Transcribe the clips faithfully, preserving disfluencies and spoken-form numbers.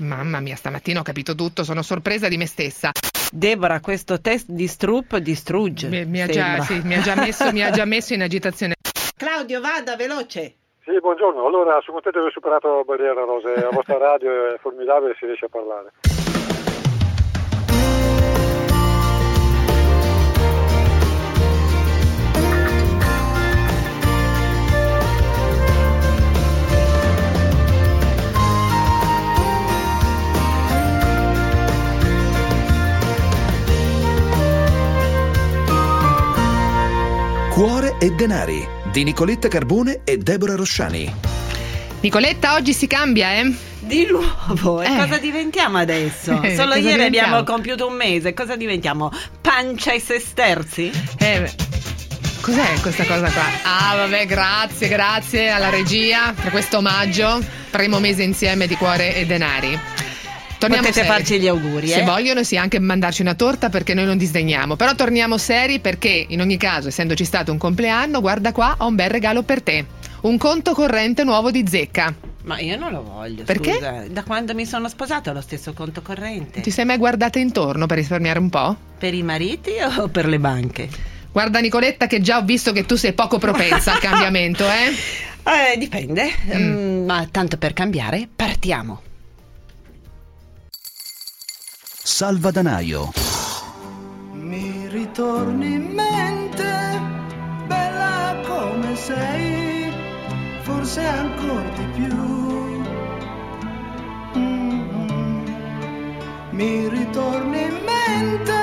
Mamma mia, stamattina ho capito tutto, sono sorpresa di me stessa. Deborah, questo test di Stroop distrugge. Mi, mi, ha, già, sì, mi, ha, già messo, mi ha già messo in agitazione. Claudio, vada, veloce. Sì, buongiorno. Allora, sono contento di aver superato la barriera rosa. La vostra radio è formidabile e si riesce a parlare. Cuore e denari di Nicoletta Carbone e Deborah Rosciani. Nicoletta, oggi si cambia, eh? Di nuovo, e Eh. cosa diventiamo adesso? Eh, Solo cosa ieri diventiamo? abbiamo compiuto un mese, cosa diventiamo? Pancia e sesterzi? Eh, cos'è questa cosa qua? Ah, vabbè, grazie, grazie alla regia per questo omaggio. Primo mese insieme di Cuore e Denari. Torniamo Potete seri. farci gli auguri, Se eh? vogliono, sì, anche mandarci una torta perché noi non disdegniamo. Però torniamo seri perché, in ogni caso, essendoci stato un compleanno, guarda qua, ho un bel regalo per te. Un conto corrente nuovo di Zecca. Ma io non lo voglio, Perché? scusa. Da quando mi sono sposata ho lo stesso conto corrente. Ti sei mai guardata intorno per risparmiare un po'? Per i mariti o per le banche? Guarda Nicoletta che già ho visto che tu sei poco propensa al cambiamento, eh? Eh, dipende. Mm. Mm, ma tanto per cambiare, partiamo. Salvadanaio. Mi ritorni in mente, bella come sei, forse ancora di più. Mm-hmm. Mi ritorni in mente,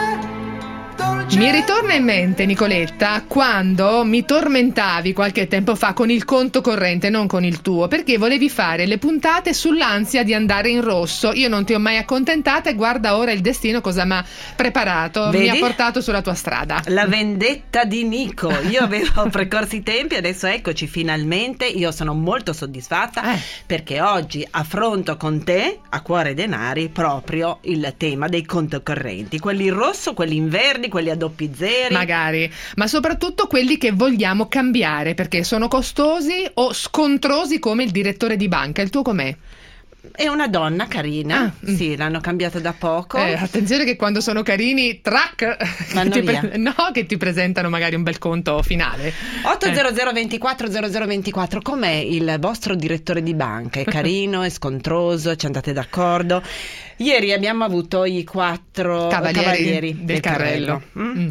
dolce. Mi ritorna in mente, Nicoletta, quando mi tormentavi qualche tempo fa con il conto corrente, non con il tuo, perché volevi fare le puntate sull'ansia di andare in rosso. Io non ti ho mai accontentata e guarda ora il destino cosa mi ha preparato, Vedi? mi ha portato sulla tua strada. La vendetta di Nico. Io avevo precorso i tempi, adesso eccoci finalmente. Io sono molto soddisfatta Eh. perché oggi affronto con te, a Cuore Denari, proprio il tema dei conti correnti. Quelli in rosso, quelli in verdi, quelli a doppi zeri. Magari, ma soprattutto quelli che vogliamo cambiare perché sono costosi o scontrosi come il direttore di banca. Il tuo com'è? È una donna carina. Ah, mm. Sì, l'hanno cambiata da poco. Eh, attenzione che quando sono carini, track, Vanno ti via. no, che ti presentano magari un bel conto finale. otto zero Eh. zero due quattro zero zero due quattro, com'è il vostro direttore di banca? È carino, è scontroso, ci andate d'accordo? Ieri abbiamo avuto i quattro Cavalieri cavalieri del del carrello, carrello. mm? Mm.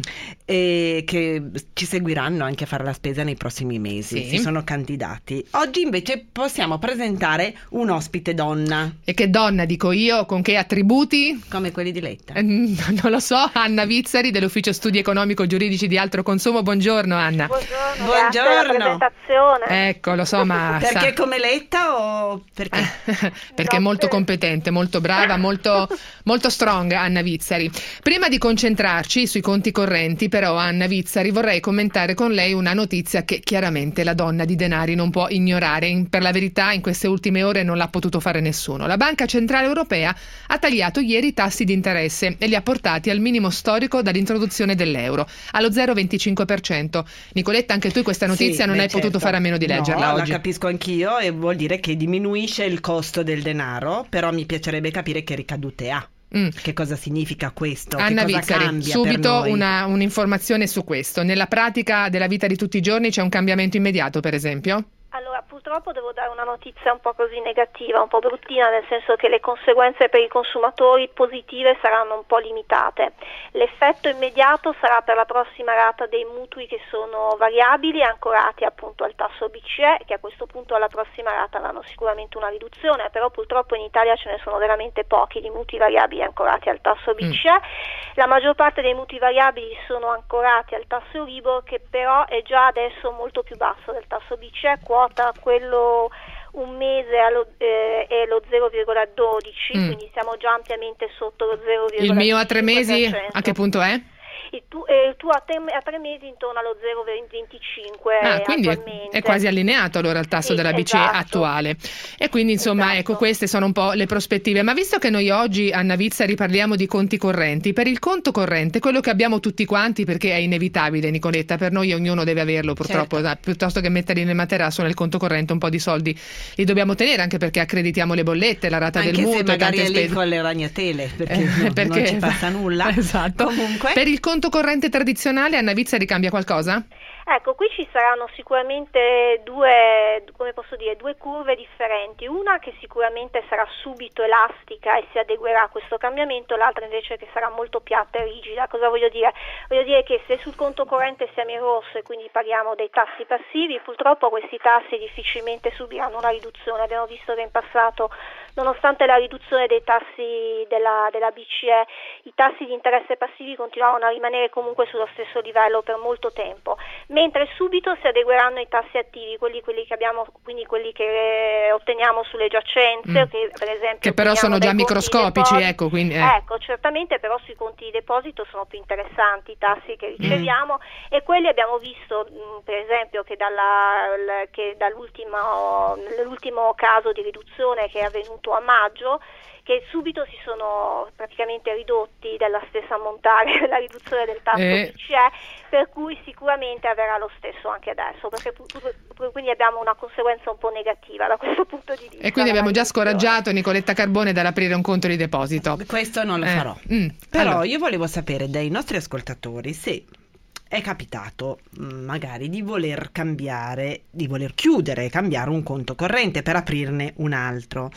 E che ci seguiranno anche a fare la spesa nei prossimi mesi. Sì. Si sono candidati. Oggi invece possiamo presentare un ospite donna, E che donna, dico io, con che attributi? come quelli di Letta. Eh, Non lo so, Anna Vizzari dell'Ufficio Studi Economico Giuridici di Altro Consumo. Buongiorno Anna. Buongiorno, Buongiorno. grazie per la presentazione. Ecco, lo so, ma sa- Perché come Letta o perché? perché è No, molto per- competente, molto brava, molto, molto strong Anna Vizzari. Prima di concentrarci sui conti correnti, però, Anna Vizzari, vorrei commentare con lei una notizia che chiaramente la donna di denari non può ignorare. In- per la verità, in queste ultime ore non l'ha potuto fare nessuno. La Banca Centrale Europea ha tagliato ieri i tassi di interesse e li ha portati al minimo storico dall'introduzione dell'euro, allo zero virgola venticinque per cento. Nicoletta, anche tu questa notizia Sì, non beh, hai potuto certo. fare a meno di leggerla No, oggi. la capisco anch'io e vuol dire che diminuisce il costo del denaro, però mi piacerebbe capire che ricadute ha. Mm. Che cosa significa questo? Anna che cosa Vizzari, cambia subito per noi? una, un'informazione su questo. Nella pratica della vita di tutti i giorni c'è un cambiamento immediato, per esempio? Allora, purtroppo devo dare una notizia un po' così negativa, un po' bruttina, nel senso che le conseguenze per i consumatori positive saranno un po' limitate. L'effetto immediato sarà per la prossima rata dei mutui che sono variabili, ancorati appunto al tasso B C E, che a questo punto alla prossima rata avranno sicuramente una riduzione, però purtroppo in Italia ce ne sono veramente pochi di mutui variabili ancorati al tasso B C E. La maggior parte dei mutui variabili sono ancorati al tasso Euribor, che però è già adesso molto più basso del tasso B C E, quota quello un mese allo, eh, è lo zero virgola dodici, Mm. quindi siamo già ampiamente sotto lo zero virgola cinque per cento. Il mio a tre mesi a che punto è? Il, tu, eh, il tuo a, te, a tre mesi intorno allo zero virgola venticinque ah, quindi attualmente. È, è quasi allineato allora il tasso sì, della B C E esatto. attuale. E quindi insomma esatto. ecco, queste sono un po' le prospettive. Ma visto che noi oggi, Anna Vizzari, parliamo di conti correnti, per il conto corrente, quello che abbiamo tutti quanti, perché è inevitabile, Nicoletta, per noi ognuno deve averlo purtroppo, certo. da, piuttosto che mettere nel materasso nel conto corrente un po' di soldi li dobbiamo tenere, anche perché accreditiamo le bollette, la rata anche del mutuo, se magari tante è lì spese. con le ragnatele, perché, Eh, no, perché non ci passa nulla. Esatto. Comunque, per il conto corrente tradizionale, Anna Vizzari, cambia qualcosa? Ecco, qui ci saranno sicuramente due, come posso dire, due curve differenti, una che sicuramente sarà subito elastica e si adeguerà a questo cambiamento, l'altra invece che sarà molto piatta e rigida. Cosa voglio dire? Voglio dire che se sul conto corrente siamo in rosso e quindi paghiamo dei tassi passivi, purtroppo questi tassi difficilmente subiranno una riduzione. Abbiamo visto che in passato, nonostante la riduzione dei tassi della, della B C E, i tassi di interesse passivi continuavano a rimanere comunque sullo stesso livello per molto tempo, mentre subito si adegueranno i tassi attivi, quelli, quelli che abbiamo, quindi quelli che otteniamo sulle giacenze, mm. che per esempio che però sono già microscopici, di ecco, quindi eh. ecco, certamente, però sui conti di deposito sono più interessanti i tassi che riceviamo, mm. e quelli abbiamo visto mh, per esempio che, dalla, l, che dall'ultimo l'ultimo caso di riduzione che è avvenuto a maggio, che subito si sono praticamente ridotti della stessa ammontare della riduzione del tasso eh. B C E, per cui sicuramente avverrà lo stesso anche adesso, perché quindi abbiamo una conseguenza un po' negativa da questo punto di vista. E quindi abbiamo già riduzione. scoraggiato Nicoletta Carbone dall'aprire un conto di deposito. questo non lo Eh. farò. Mm. Però Allora. io volevo sapere dai nostri ascoltatori se è capitato mh, magari di voler cambiare, di voler chiudere e cambiare un conto corrente per aprirne un altro.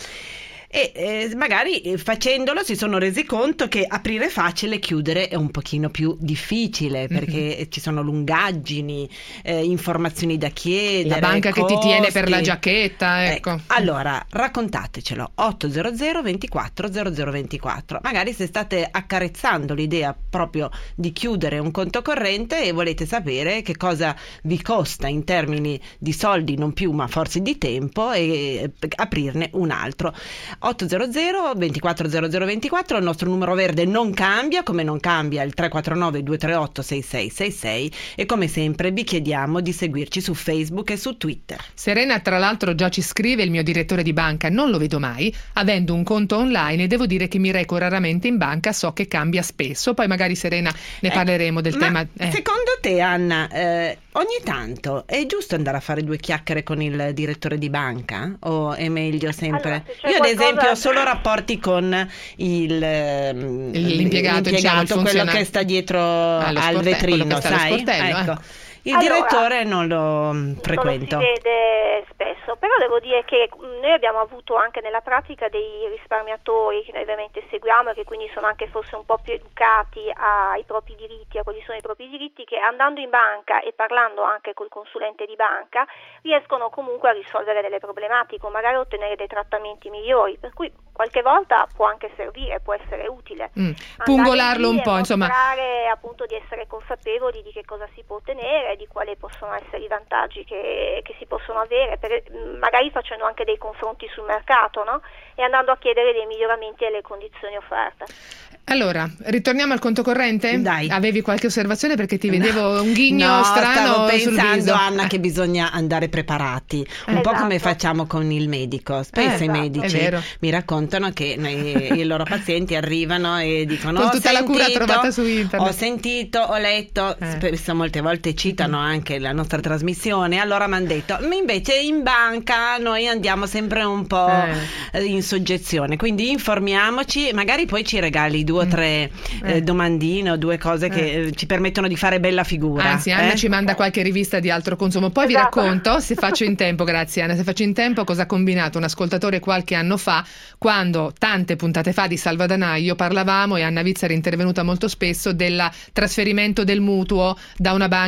E eh, magari eh, facendolo si sono resi conto che aprire è facile, chiudere è un pochino più difficile, perché mm-hmm. ci sono lungaggini, eh, informazioni da chiedere, la banca costi. che ti tiene per la giacchetta, ecco. Eh, allora raccontatecelo otto zero zero ventiquattro zero zero ventiquattro, magari se state accarezzando l'idea proprio di chiudere un conto corrente e volete sapere che cosa vi costa in termini di soldi, non più ma forse di tempo, e eh, aprirne un altro. otto zero zero ventiquattro zero zero ventiquattro, il nostro numero verde non cambia, come non cambia il tre quattro nove due tre otto sei sei sei sei, e come sempre vi chiediamo di seguirci su Facebook e su Twitter. Serena tra l'altro già ci scrive: il mio direttore di banca non lo vedo mai, avendo un conto online, e devo dire che mi reco raramente in banca, so che cambia spesso. Poi magari, Serena, ne Eh, parleremo del ma tema. eh. Secondo te, Anna, eh, ogni tanto è giusto andare a fare due chiacchiere con il direttore di banca, o è meglio sempre? Allora, se c'è Io ad qualcosa- esempio ho solo rapporti con il, ehm, L'impiegato, diciamo, il quello funzionario. che sta dietro Ah, lo al sportello, quello vetrino, che sta allo sai? sportello, Ecco. ecco. Il Allora, direttore non lo mm, frequento. Non lo si vede spesso, però devo dire che mh, noi abbiamo avuto anche nella pratica dei risparmiatori che noi ovviamente seguiamo e che quindi sono anche forse un po' più educati ai propri diritti, a quali sono i propri diritti, che andando in banca e parlando anche col consulente di banca riescono comunque a risolvere delle problematiche o magari a ottenere dei trattamenti migliori, per cui qualche volta può anche servire, può essere utile. Mm. Pungolarlo un po', insomma. Mostrare appunto di essere consapevoli di che cosa si può ottenere, di quali possono essere i vantaggi che, che si possono avere, per, magari facendo anche dei confronti sul mercato, no? E andando a chiedere dei miglioramenti alle condizioni offerte. Allora, ritorniamo al conto corrente? Dai. Avevi qualche osservazione, perché ti vedevo un ghigno no, strano stavo sul pensando, viso. Anna, che bisogna andare preparati, un Esatto. po' come facciamo con il medico. Spesso Eh, i esatto, medici è vero. mi raccontano che noi- i loro pazienti arrivano e dicono: Con ho tutta la cura sentito, trovata su internet. ho sentito, ho letto, Eh. spesso molte volte citano anche la nostra trasmissione, allora mi hanno detto, ma invece in banca noi andiamo sempre un po' Eh. eh, in soggezione, quindi informiamoci, magari poi ci regali due o tre Eh. eh, domandine o due cose che eh, ci permettono di fare bella figura. Anzi, Anna eh? ci manda qualche rivista di altro consumo. Poi vi Esatto. racconto, se faccio in tempo, grazie Anna, se faccio in tempo, cosa ha combinato un ascoltatore qualche anno fa, quando tante puntate fa di Salvadanaio parlavamo, e Anna Vizzari è intervenuta molto spesso, del trasferimento del mutuo da una banca ad un'altra.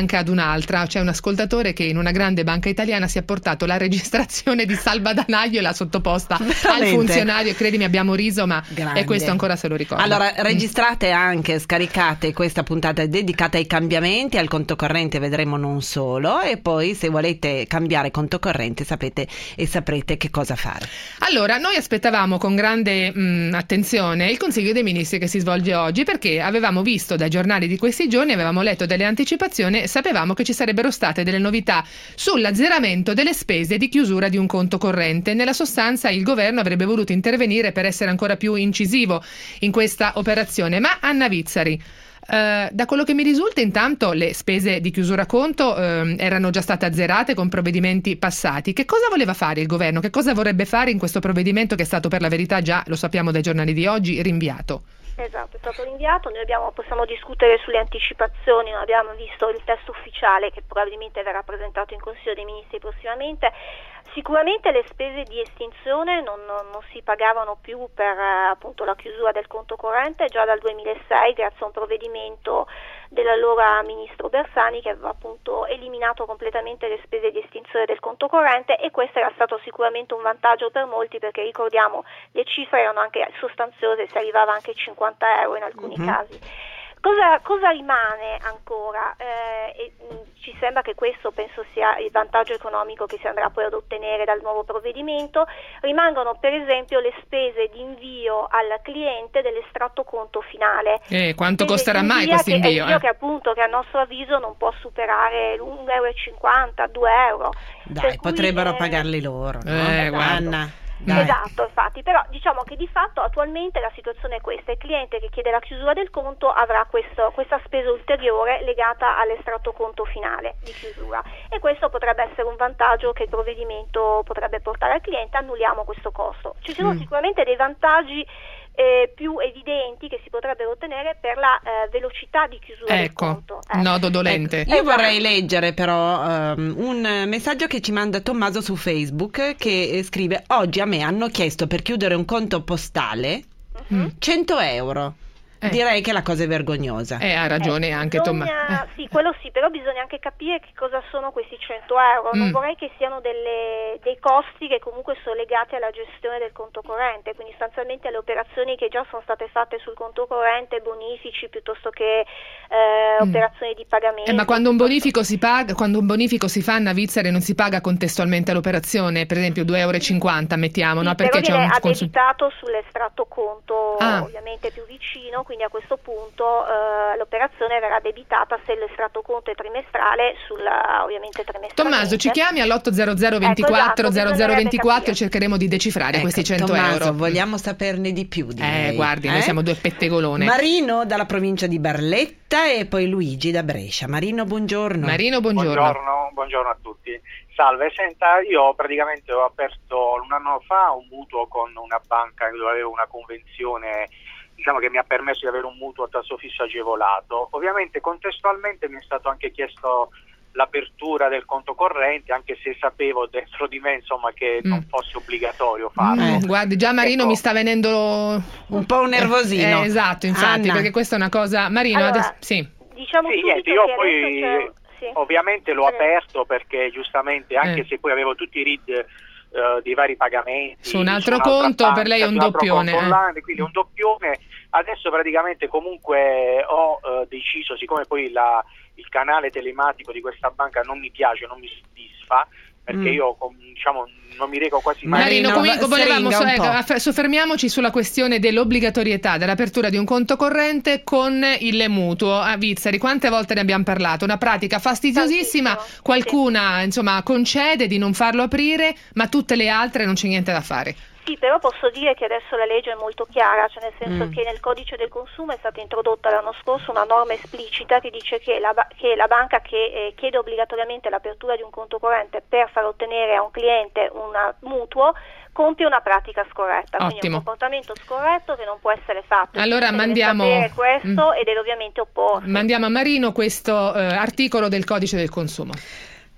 un'altra. C'è un ascoltatore che in una grande banca italiana si è portato la registrazione di salvadanaio e l'ha sottoposta Veramente? al funzionario. Credimi, abbiamo riso, ma Grande. e questo ancora se lo ricordo. Allora, registrate anche, scaricate questa puntata dedicata ai cambiamenti, al conto corrente vedremo non solo, e poi se volete cambiare conto corrente sapete e saprete che cosa fare. Allora, noi aspettavamo con grande mh, attenzione il Consiglio dei Ministri che si svolge oggi, perché avevamo visto dai giornali di questi giorni, avevamo letto delle anticipazioni e sapevamo che ci sarebbero state delle novità sull'azzeramento delle spese di chiusura di un conto corrente. Nella sostanza il governo avrebbe voluto intervenire per essere ancora più incisivo in questa operazione. Ma Anna Vizzari, Uh, da quello che mi risulta, intanto le spese di chiusura conto uh, erano già state azzerate con provvedimenti passati. Che cosa voleva fare il governo? Che cosa vorrebbe fare in questo provvedimento che è stato, per la verità, già lo sappiamo dai giornali di oggi, rinviato? Esatto, è stato rinviato. Noi abbiamo, possiamo discutere sulle anticipazioni, non abbiamo visto il testo ufficiale che probabilmente verrà presentato in Consiglio dei Ministri prossimamente. Sicuramente le spese di estinzione non, non, non si pagavano più per eh, appunto la chiusura del conto corrente già dal duemilasei, grazie a un provvedimento dell'allora ministro Bersani che aveva appunto eliminato completamente le spese di estinzione del conto corrente, e questo era stato sicuramente un vantaggio per molti, perché ricordiamo le cifre erano anche sostanziose, si arrivava anche a cinquanta euro in alcuni mm-hmm. casi. Cosa, cosa rimane ancora? Eh, e, mh, ci sembra che questo penso sia il vantaggio economico che si andrà poi ad ottenere dal nuovo provvedimento. Rimangono per esempio le spese di invio al cliente dell'estratto conto finale. Eh, quanto costerà mai questo invio? invio? Invio eh? che appunto che a nostro avviso non può superare l'uno virgola cinquanta euro, due euro. Dai, cui, potrebbero eh, pagarli loro, no? Eh, esatto. Anna. Dai. Esatto, infatti, però diciamo che di fatto attualmente la situazione è questa: il cliente che chiede la chiusura del conto avrà questo, questa spesa ulteriore legata all'estratto conto finale di chiusura, e questo potrebbe essere un vantaggio che il provvedimento potrebbe portare al cliente. Annulliamo questo costo. Ci sono mm. sicuramente dei vantaggi Eh, più evidenti che si potrebbero ottenere per la eh, velocità di chiusura ecco, del conto. Eh. nodo dolente. Ecco, io vorrei leggere però um, un messaggio che ci manda Tommaso su Facebook, che eh, scrive: oggi a me hanno chiesto per chiudere un conto postale mm-hmm. cento euro. Eh. Direi che la cosa è vergognosa. Eh, ha ragione eh, anche bisogna, Tommaso. Sì, quello sì, però bisogna anche capire che cosa sono questi cento euro. Non Mm. vorrei che siano delle, dei costi che comunque sono legati alla gestione del conto corrente, quindi sostanzialmente alle operazioni che già sono state fatte sul conto corrente, bonifici piuttosto che eh, Mm. operazioni di pagamento. Eh, ma quando un bonifico si paga, quando un bonifico si fa, Anna Vizzari, non si paga contestualmente all'operazione, per esempio due e cinquanta euro mettiamo, sì, no? Perché però c'è viene un consum- addebitato sull'estratto conto Ah. ovviamente più vicino, quindi a questo punto eh, l'operazione verrà debitata, se l'estratto conto è trimestrale, sulla ovviamente trimestralmente. Tommaso, ci chiami all'otto zero zero ventiquattro zero zero ventiquattro e cercheremo di decifrare Ecco, questi cento Tommaso, euro. vogliamo saperne di più di Eh, lei, guardi, eh? noi siamo due pettegolone. Marino dalla provincia di Barletta e poi Luigi da Brescia. Marino, buongiorno. Marino, buongiorno. Buongiorno, buongiorno a tutti. Salve, senta, io praticamente ho aperto un anno fa un mutuo con una banca dove avevo una convenzione, diciamo, che mi ha permesso di avere un mutuo a tasso fisso agevolato. Ovviamente contestualmente mi è stato anche chiesto l'apertura del conto corrente, anche se sapevo dentro di me, insomma, che Mm. non fosse obbligatorio farlo. Mm, guardi, già Marino Ecco. mi sta venendo un po' un nervosino. Eh, eh, esatto, infatti, Anna. perché questa è una cosa. Marino, Allora, adesso sì. Diciamo Sì, subito niente, io che poi adesso c'è- sì. ovviamente l'ho Eh. aperto perché giustamente, anche Eh. se poi avevo tutti i R I D eh, dei vari pagamenti Su un altro un'altra conto, banca, per lei è un su un altro doppione, conto eh. online, quindi un doppione. Adesso praticamente comunque ho eh, deciso, siccome poi la, il canale telematico di questa banca non mi piace, non mi soddisfa, perché Mm. io com- diciamo non mi reco quasi mai. Marino, Marino, comunque va- volevamo stringa un ecco, po'. aff- soffermiamoci sulla questione dell'obbligatorietà dell'apertura di un conto corrente con il mutuo. A Vizzari, quante volte ne abbiamo parlato? Una pratica fastidiosissima, Tantissimo, qualcuna insomma concede di non farlo aprire, ma tutte le altre non c'è niente da fare. Sì, però posso dire che adesso la legge è molto chiara, cioè nel senso Mm. che nel codice del consumo è stata introdotta l'anno scorso una norma esplicita che dice che la, ba- che la banca che eh, chiede obbligatoriamente l'apertura di un conto corrente per far ottenere a un cliente un mutuo compie una pratica scorretta, quindi Ottimo. un comportamento scorretto che non può essere fatto. Allora Deve mandiamo- sapere questo Mm. ed è ovviamente opporsi. Mandiamo a Marino questo eh, articolo del codice del consumo.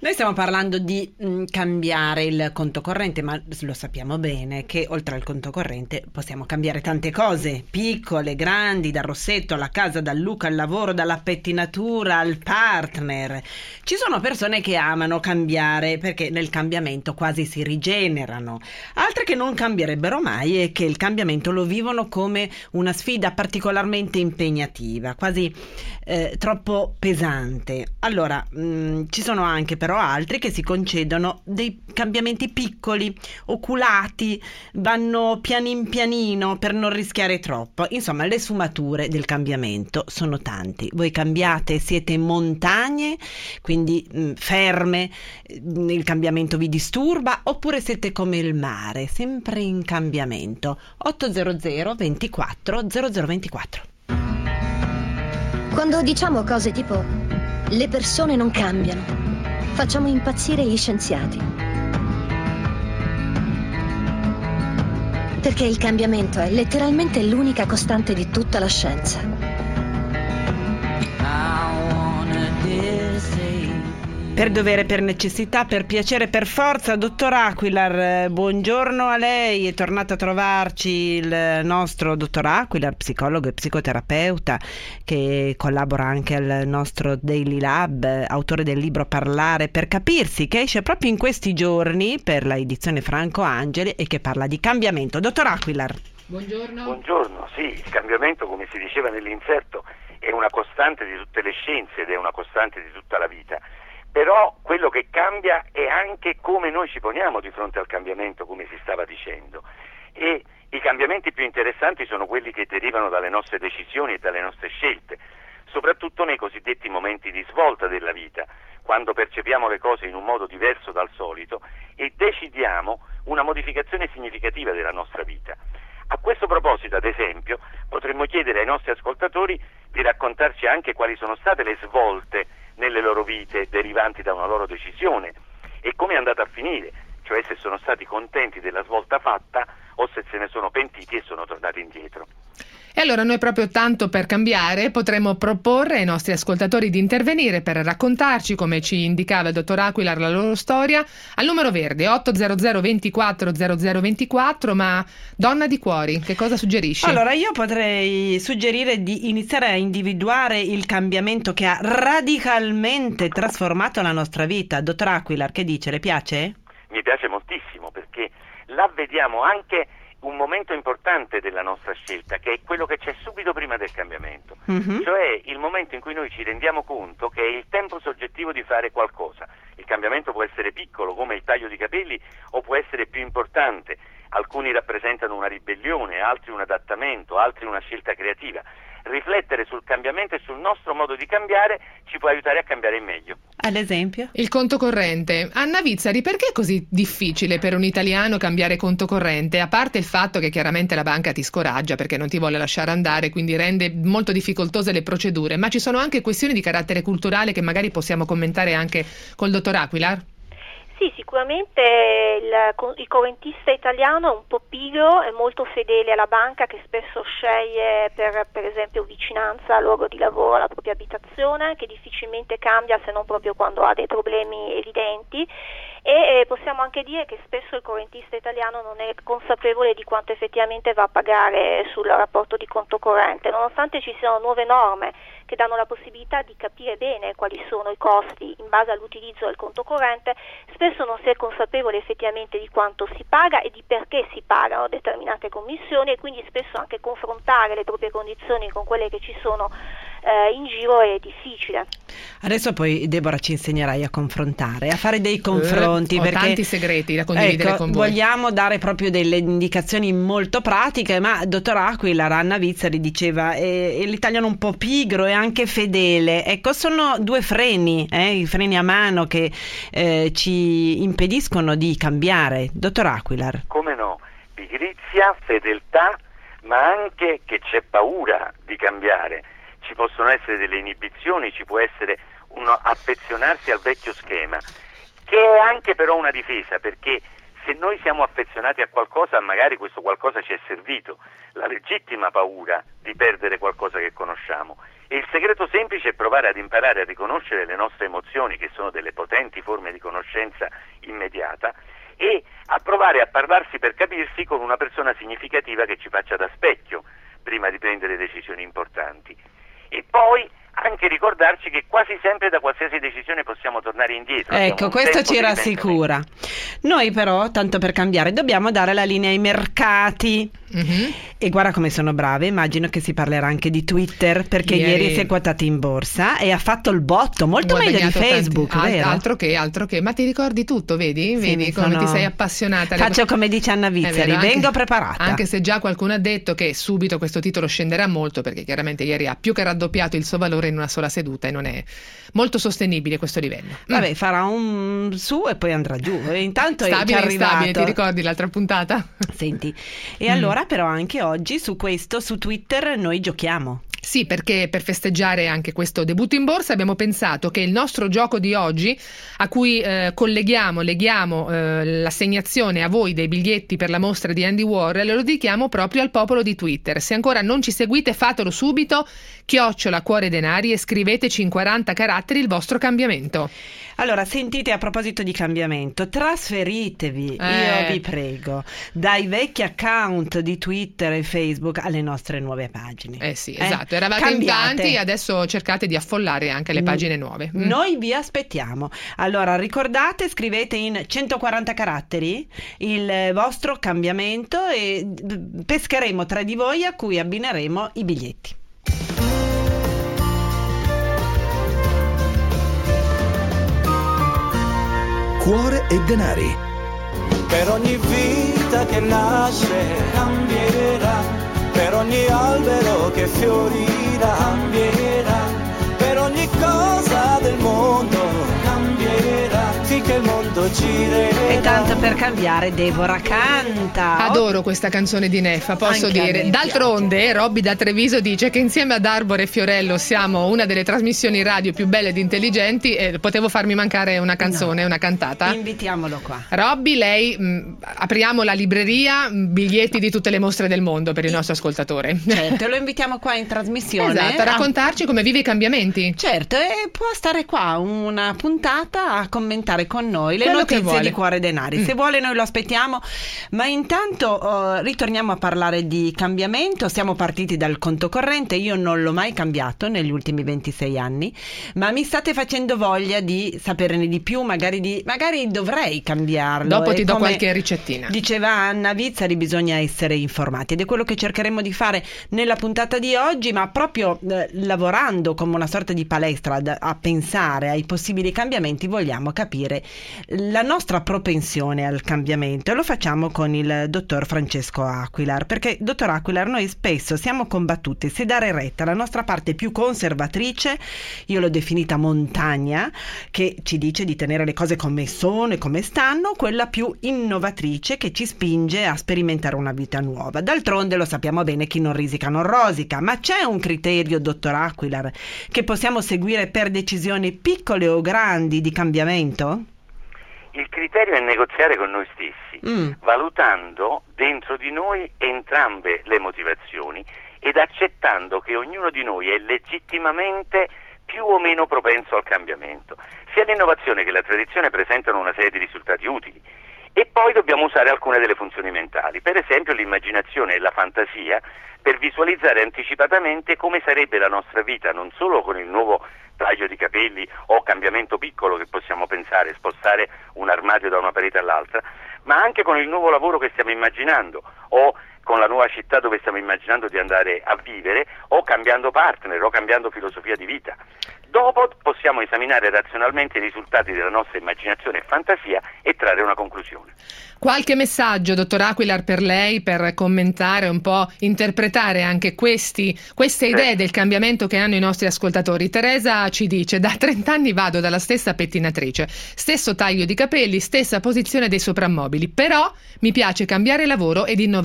Noi stiamo parlando di mh, cambiare il conto corrente, ma lo sappiamo bene che oltre al conto corrente possiamo cambiare tante cose, piccole, grandi, dal rossetto alla casa, dal look al lavoro, dalla pettinatura al partner. Ci sono persone che amano cambiare perché nel cambiamento quasi si rigenerano, altre che non cambierebbero mai e che il cambiamento lo vivono come una sfida particolarmente impegnativa, quasi eh, troppo pesante. Allora, mh, ci sono anche però altri che si concedono dei cambiamenti piccoli, oculati, vanno pianin pianino per non rischiare troppo. Insomma, le sfumature del cambiamento sono tanti. Voi cambiate, siete montagne, quindi mh, ferme, mh, il cambiamento vi disturba, oppure siete come il mare, sempre in cambiamento. ottocento ventiquattro zero zero ventiquattro. Quando diciamo cose tipo le persone non cambiano, facciamo impazzire gli scienziati. Perché il cambiamento è letteralmente l'unica costante di tutta la scienza. Per dovere, per necessità, per piacere, per forza, dottor Aquilar, buongiorno a lei. È tornato a trovarci il nostro dottor Aquilar, psicologo e psicoterapeuta, che collabora anche al nostro Daily Lab, autore del libro Parlare per capirsi, che esce proprio in questi giorni per la edizione Franco Angeli e che parla di cambiamento. Dottor Aquilar. Buongiorno. Buongiorno, sì, il cambiamento, come si diceva nell'inserto, è una costante di tutte le scienze ed è una costante di tutta la vita. Però quello che cambia è anche come noi ci poniamo di fronte al cambiamento, come si stava dicendo. E i cambiamenti più interessanti sono quelli che derivano dalle nostre decisioni e dalle nostre scelte, soprattutto nei cosiddetti momenti di svolta della vita, quando percepiamo le cose in un modo diverso dal solito e decidiamo una modificazione significativa della nostra vita. A questo proposito, ad esempio, potremmo chiedere ai nostri ascoltatori di raccontarci anche quali sono state le svolte nelle loro vite derivanti da una loro decisione e come è andata a finire, cioè se sono stati contenti della svolta fatta o se se ne sono pentiti e sono tornati indietro. E allora noi proprio tanto per cambiare potremmo proporre ai nostri ascoltatori di intervenire per raccontarci, come ci indicava il dottor Aquilar, la loro storia al numero verde ottocento ventiquattro zero zero ventiquattro. Ma donna di cuori, che cosa suggerisci? Allora io potrei suggerire di iniziare a individuare il cambiamento che ha radicalmente trasformato la nostra vita. Dottor Aquilar, che dice? Le piace? Mi piace moltissimo perché là vediamo anche un momento importante della nostra scelta, che è quello che c'è subito prima del cambiamento, mm-hmm. cioè il momento in cui noi ci rendiamo conto che è il tempo soggettivo di fare qualcosa. Il cambiamento può essere piccolo, come il taglio di capelli, o può essere più importante. Alcuni rappresentano una ribellione, altri un adattamento, altri una scelta creativa. Riflettere sul cambiamento e sul nostro modo di cambiare ci può aiutare a cambiare in meglio. Ad esempio? Il conto corrente. Anna Vizzari, perché è così difficile per un italiano cambiare conto corrente? A parte il fatto che chiaramente la banca ti scoraggia perché non ti vuole lasciare andare, quindi rende molto difficoltose le procedure, ma ci sono anche questioni di carattere culturale che magari possiamo commentare anche col dottor Aquilar? Sì, sicuramente il, il correntista italiano è un po' pigro, è molto fedele alla banca, che spesso sceglie per, per esempio vicinanza al luogo di lavoro, alla propria abitazione, che difficilmente cambia se non proprio quando ha dei problemi evidenti. E eh, possiamo anche dire che spesso il correntista italiano non è consapevole di quanto effettivamente va a pagare sul rapporto di conto corrente, nonostante ci siano nuove norme che danno la possibilità di capire bene quali sono i costi in base all'utilizzo del conto corrente. Spesso non si è consapevoli effettivamente di quanto si paga e di perché si pagano determinate commissioni, e quindi spesso anche confrontare le proprie condizioni con quelle che ci sono eh, in giro è difficile. Adesso poi Deborah ci insegnerai a confrontare, a fare dei confronti, eh, ho perché tanti segreti da condividere ecco, con voi. Vogliamo dare proprio delle indicazioni molto pratiche, ma dottor Aquilar, Anna Vizzari diceva eh, l'italiano un po' pigro e anche fedele. Ecco, sono due freni, eh, i freni a mano che eh, ci impediscono di cambiare. Dottor Aquilar. Come no? Pigrizia, fedeltà, ma anche che c'è paura di cambiare. Ci possono essere delle inibizioni, ci può essere uno affezionarsi al vecchio schema, che è anche però una difesa, perché se noi siamo affezionati a qualcosa, magari questo qualcosa ci è servito, la legittima paura di perdere qualcosa che conosciamo. E il segreto semplice è provare ad imparare a riconoscere le nostre emozioni, che sono delle potenti forme di conoscenza immediata, e a provare a parlarsi per capirsi con una persona significativa che ci faccia da specchio prima di prendere decisioni importanti. E poi anche ricordarci che quasi sempre da qualsiasi decisione possiamo tornare indietro. Ecco, questo ci rassicura. Noi però, tanto per cambiare, dobbiamo dare la linea ai mercati. Mm-hmm. E guarda come sono brave, immagino che si parlerà anche di Twitter, perché ieri, ieri si è quotata in borsa e ha fatto il botto, molto meglio di Facebook, tanti, vero? Altro che, altro che, ma ti ricordi tutto, vedi? Sì, vedi come sono... ti sei appassionata. Faccio le... come dice Anna Vizzari, vero, vengo anche, preparata. Anche se già qualcuno ha detto che subito questo titolo scenderà molto, perché chiaramente ieri ha più che raddoppiato il suo valore in una sola seduta e non è molto sostenibile questo livello. Vabbè, mm. farà un su e poi andrà giù. E intanto stabile, è arrivato. Stabile, ti ricordi l'altra puntata? Senti, e mm. allora però anche oggi su questo, su Twitter, noi giochiamo. Sì, perché per festeggiare anche questo debutto in borsa abbiamo pensato che il nostro gioco di oggi, a cui eh, colleghiamo, leghiamo eh, l'assegnazione a voi dei biglietti per la mostra di Andy Warhol, lo dedichiamo proprio al popolo di Twitter. Se ancora non ci seguite, fatelo subito, chiocciola Cuore Denari, e scriveteci in quaranta caratteri il vostro cambiamento. Allora, sentite, a proposito di cambiamento, trasferitevi, eh. io vi prego, dai vecchi account di Twitter e Facebook alle nostre nuove pagine. Eh sì, esatto, eh? eravate Cambiate. in tanti, adesso cercate di affollare anche le pagine nuove. Mm. Noi vi aspettiamo. Allora, ricordate, scrivete in centoquaranta caratteri il vostro cambiamento e pescheremo tre di voi a cui abbineremo i biglietti. Cuore e Denari. Per ogni vita che nasce cambierà, per ogni albero che fiorirà cambierà, per ogni cosa del mondo cambierà, finché il mondo girerà. E tanto per cambiare, Deborah canta. Adoro questa canzone di Neffa, posso Anche dire. D'altronde, Robby da Treviso dice che insieme ad Arbore e Fiorello siamo una delle trasmissioni radio più belle ed intelligenti, e potevo farmi mancare una canzone, no. una cantata. Invitiamolo qua. Robby, lei, mh, apriamo la libreria, mh, biglietti di tutte le mostre del mondo per il nostro ascoltatore. Certo, lo invitiamo qua in trasmissione. Esatto, a raccontarci come vive i cambiamenti. Certo, e può stare qua una puntata a commentare con noi le Quello che notizie vuole. di Cuore Denari. Mm. Se vuole noi lo aspettiamo, ma intanto uh, ritorniamo a parlare di cambiamento. Siamo partiti dal conto corrente, io non l'ho mai cambiato negli ultimi ventisei anni, ma mi state facendo voglia di saperne di più, magari, di, magari dovrei cambiarlo. Dopo e ti do come qualche ricettina. Diceva Anna Vizzari, bisogna essere informati, ed è quello che cercheremo di fare nella puntata di oggi, ma proprio eh, lavorando come una sorta di palestra ad, a pensare ai possibili cambiamenti, vogliamo capire la nostra propensione al cambiamento, e lo facciamo con il dottor Francesco Aquilar, perché dottor Aquilar, noi spesso siamo combattuti se dare retta alla nostra parte più conservatrice, io l'ho definita montagna, che ci dice di tenere le cose come sono e come stanno, quella più innovatrice che ci spinge a sperimentare una vita nuova. D'altronde lo sappiamo bene, chi non risica non rosica, ma c'è un criterio, dottor Aquilar, che possiamo seguire per decisioni piccole o grandi di cambiamento? Il criterio è negoziare con noi stessi, mm. valutando dentro di noi entrambe le motivazioni ed accettando che ognuno di noi è legittimamente più o meno propenso al cambiamento. Sia l'innovazione che la tradizione presentano una serie di risultati utili, e poi dobbiamo usare alcune delle funzioni mentali, per esempio l'immaginazione e la fantasia, per visualizzare anticipatamente come sarebbe la nostra vita, non solo con il nuovo taglio di capelli o cambiamento piccolo che possiamo pensare, spostare un armadio da una parete all'altra, ma anche con il nuovo lavoro che stiamo immaginando, o con la nuova città dove stiamo immaginando di andare a vivere, o cambiando partner, o cambiando filosofia di vita. Dopo possiamo esaminare razionalmente i risultati della nostra immaginazione e fantasia e trarre una conclusione. Qualche messaggio, dottor Aquilar, per lei, per commentare un po', interpretare anche questi, queste idee eh. del cambiamento che hanno i nostri ascoltatori. Teresa ci dice: da trent'anni vado dalla stessa pettinatrice, stesso taglio di capelli, stessa posizione dei soprammobili, però mi piace cambiare lavoro ed innovarmi. Che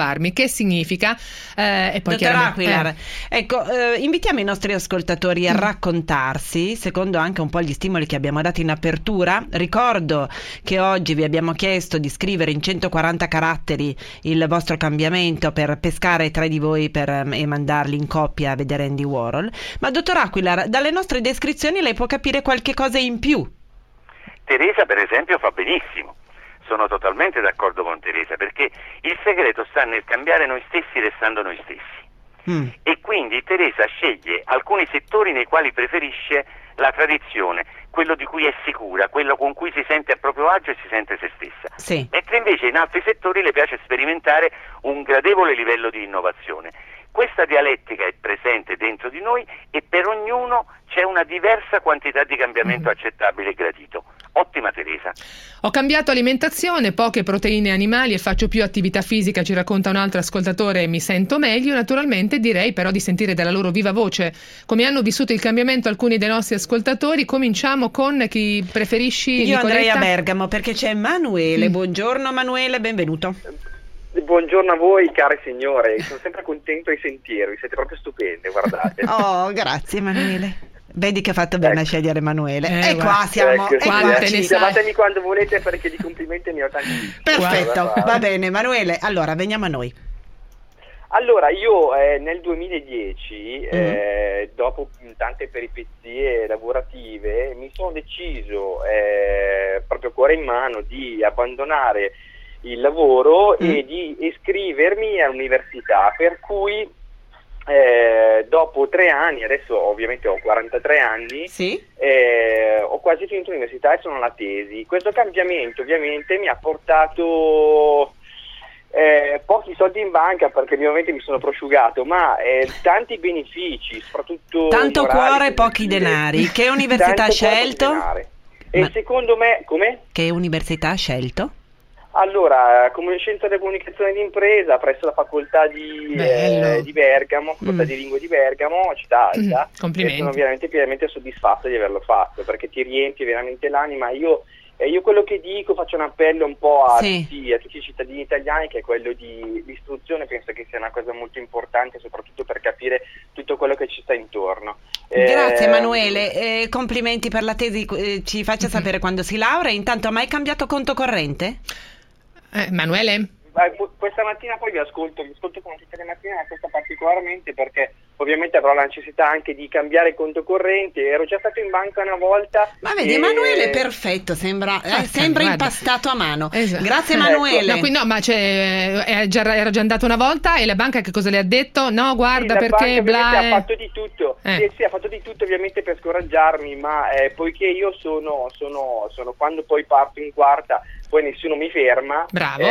significa. Eh, e poi Dottor Aquilar, eh. ecco, eh, invitiamo i nostri ascoltatori a mm. raccontarsi, secondo anche un po' gli stimoli che abbiamo dato in apertura. Ricordo che oggi vi abbiamo chiesto di scrivere in centoquaranta caratteri il vostro cambiamento per pescare tre di voi per, e mandarli in coppia a vedere Andy Warhol. Ma dottor Aquilar, dalle nostre descrizioni lei può capire qualche cosa in più? Teresa per esempio fa benissimo, sono totalmente d'accordo con Teresa, perché il segreto sta nel cambiare noi stessi restando noi stessi. Mm. E quindi Teresa sceglie alcuni settori nei quali preferisce la tradizione, quello di cui è sicura, quello con cui si sente a proprio agio e si sente se stessa, sì. Mentre invece in altri settori le piace sperimentare un gradevole livello di innovazione. Questa dialettica è presente dentro di noi e per ognuno c'è una diversa quantità di cambiamento mm. accettabile e gradito. Ottima Teresa. Ho cambiato alimentazione, poche proteine animali e faccio più attività fisica, ci racconta un altro ascoltatore, e mi sento meglio. Naturalmente direi però di sentire dalla loro viva voce come hanno vissuto il cambiamento alcuni dei nostri ascoltatori. Cominciamo con chi preferisci. Io Nicoletta? andrei a Bergamo perché c'è Emanuele. Mm. Buongiorno Emanuele, benvenuto. Buongiorno a voi care signore, sono sempre contento di sentirvi, siete proprio stupende, guardate. Oh, grazie Emanuele. Vedi che ha fatto bene ecco. a scegliere Emanuele. Eh, e qua siamo. Ecco, e qua sì, chiamatemi quando volete perché di complimenti ne ho tanti. Perfetto, va bene Emanuele. Allora, veniamo a noi. Allora, io eh, nel duemiladieci, mm-hmm. eh, dopo tante peripezie lavorative, mi sono deciso, eh, proprio cuore in mano, di abbandonare il lavoro mm. e di iscrivermi all'università, per cui eh, dopo tre anni, adesso ovviamente ho quarantatré anni, sì. eh, ho quasi finito l'università e sono alla tesi. Questo cambiamento ovviamente mi ha portato eh, pochi soldi in banca perché ovviamente mi sono prosciugato, ma eh, tanti benefici, soprattutto tanto morali, cuore, pochi denari. Che università ha scelto? E ma secondo me, come? Che università ha scelto? Allora, Scienza della Comunicazione d'Impresa presso la facoltà di, eh, di Bergamo, facoltà mm. di lingue di Bergamo, città alta, mm, complimenti. E sono veramente pienamente soddisfatto di averlo fatto, perché ti riempie veramente l'anima. Io, eh, io quello che dico, faccio un appello un po' a, sì. tutti, a tutti i cittadini italiani, che è quello di l'istruzione. Penso che sia una cosa molto importante, soprattutto per capire tutto quello che ci sta intorno. Grazie eh, Emanuele, eh, complimenti per la tesi, eh, ci faccia mm-hmm. sapere quando si laurea. Intanto, ha mai cambiato conto corrente? Eh, Emanuele? Questa mattina poi vi ascolto, vi ascolto come tutte le mattine, ma questa particolarmente perché ovviamente avrò la necessità anche di cambiare conto corrente. Ero già stato in banca una volta. Ma vedi, e... Emanuele è perfetto, sembra, eh, sembra impastato a mano. Esatto. Grazie Emanuele. Ecco. No, qui, no, ma c'è, è già, era già andato una volta e la banca che cosa le ha detto? No, guarda, sì, perché la banca bla, ha fatto di tutto, eh. sì, sì, ha fatto di tutto ovviamente per scoraggiarmi, ma eh, poiché io sono, sono, sono quando poi parto in quarta, poi nessuno mi ferma. Bravo.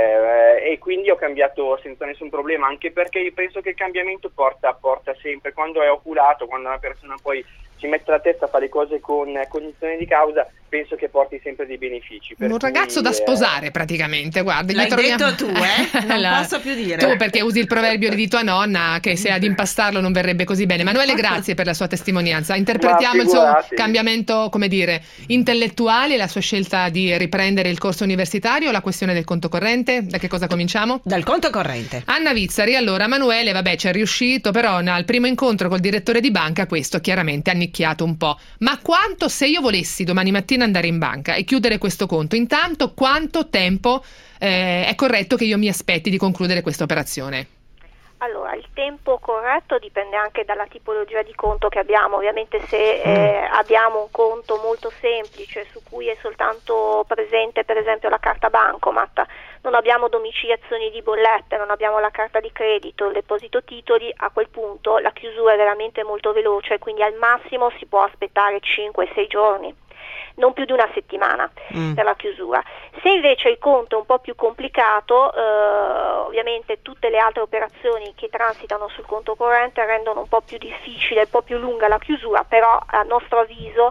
Eh, e quindi ho cambiato senza nessun problema, anche perché io penso che il cambiamento porta, porta sempre, quando è oculato, quando una persona poi si mette la testa a fare le cose con cognizione di causa, penso che porti sempre dei benefici. Per un cui, ragazzo da sposare eh... praticamente, guarda. L'hai troviamo... detto tu, eh? Non La... posso più dire. Tu perché usi il proverbio di tua nonna che se ad impastarlo non verrebbe così bene. Emanuele, grazie per la sua testimonianza. Interpretiamo il suo cambiamento, come dire, intellettuale, la sua scelta di riprendere il corso universitario, la questione del conto corrente. Da che cosa cominciamo? Dal conto corrente. Anna Vizzari, allora Emanuele, vabbè, ci è riuscito, però al primo incontro col direttore di banca questo chiaramente ha nicchiato un po'. Ma quanto, se io volessi domani mattina andare in banca e chiudere questo conto, intanto quanto tempo eh, è corretto che io mi aspetti di concludere questa operazione? Allora, il tempo corretto dipende anche dalla tipologia di conto che abbiamo. Ovviamente se eh, abbiamo un conto molto semplice su cui è soltanto presente per esempio la carta bancomat, non abbiamo domiciliazioni di bollette, non abbiamo la carta di credito, il deposito titoli, a quel punto la chiusura è veramente molto veloce, quindi al massimo si può aspettare cinque sei giorni. Non più di una settimana mm. per la chiusura. Se invece il conto è un po' più complicato, eh, ovviamente tutte le altre operazioni che transitano sul conto corrente rendono un po' più difficile, un po' più lunga la chiusura, però a nostro avviso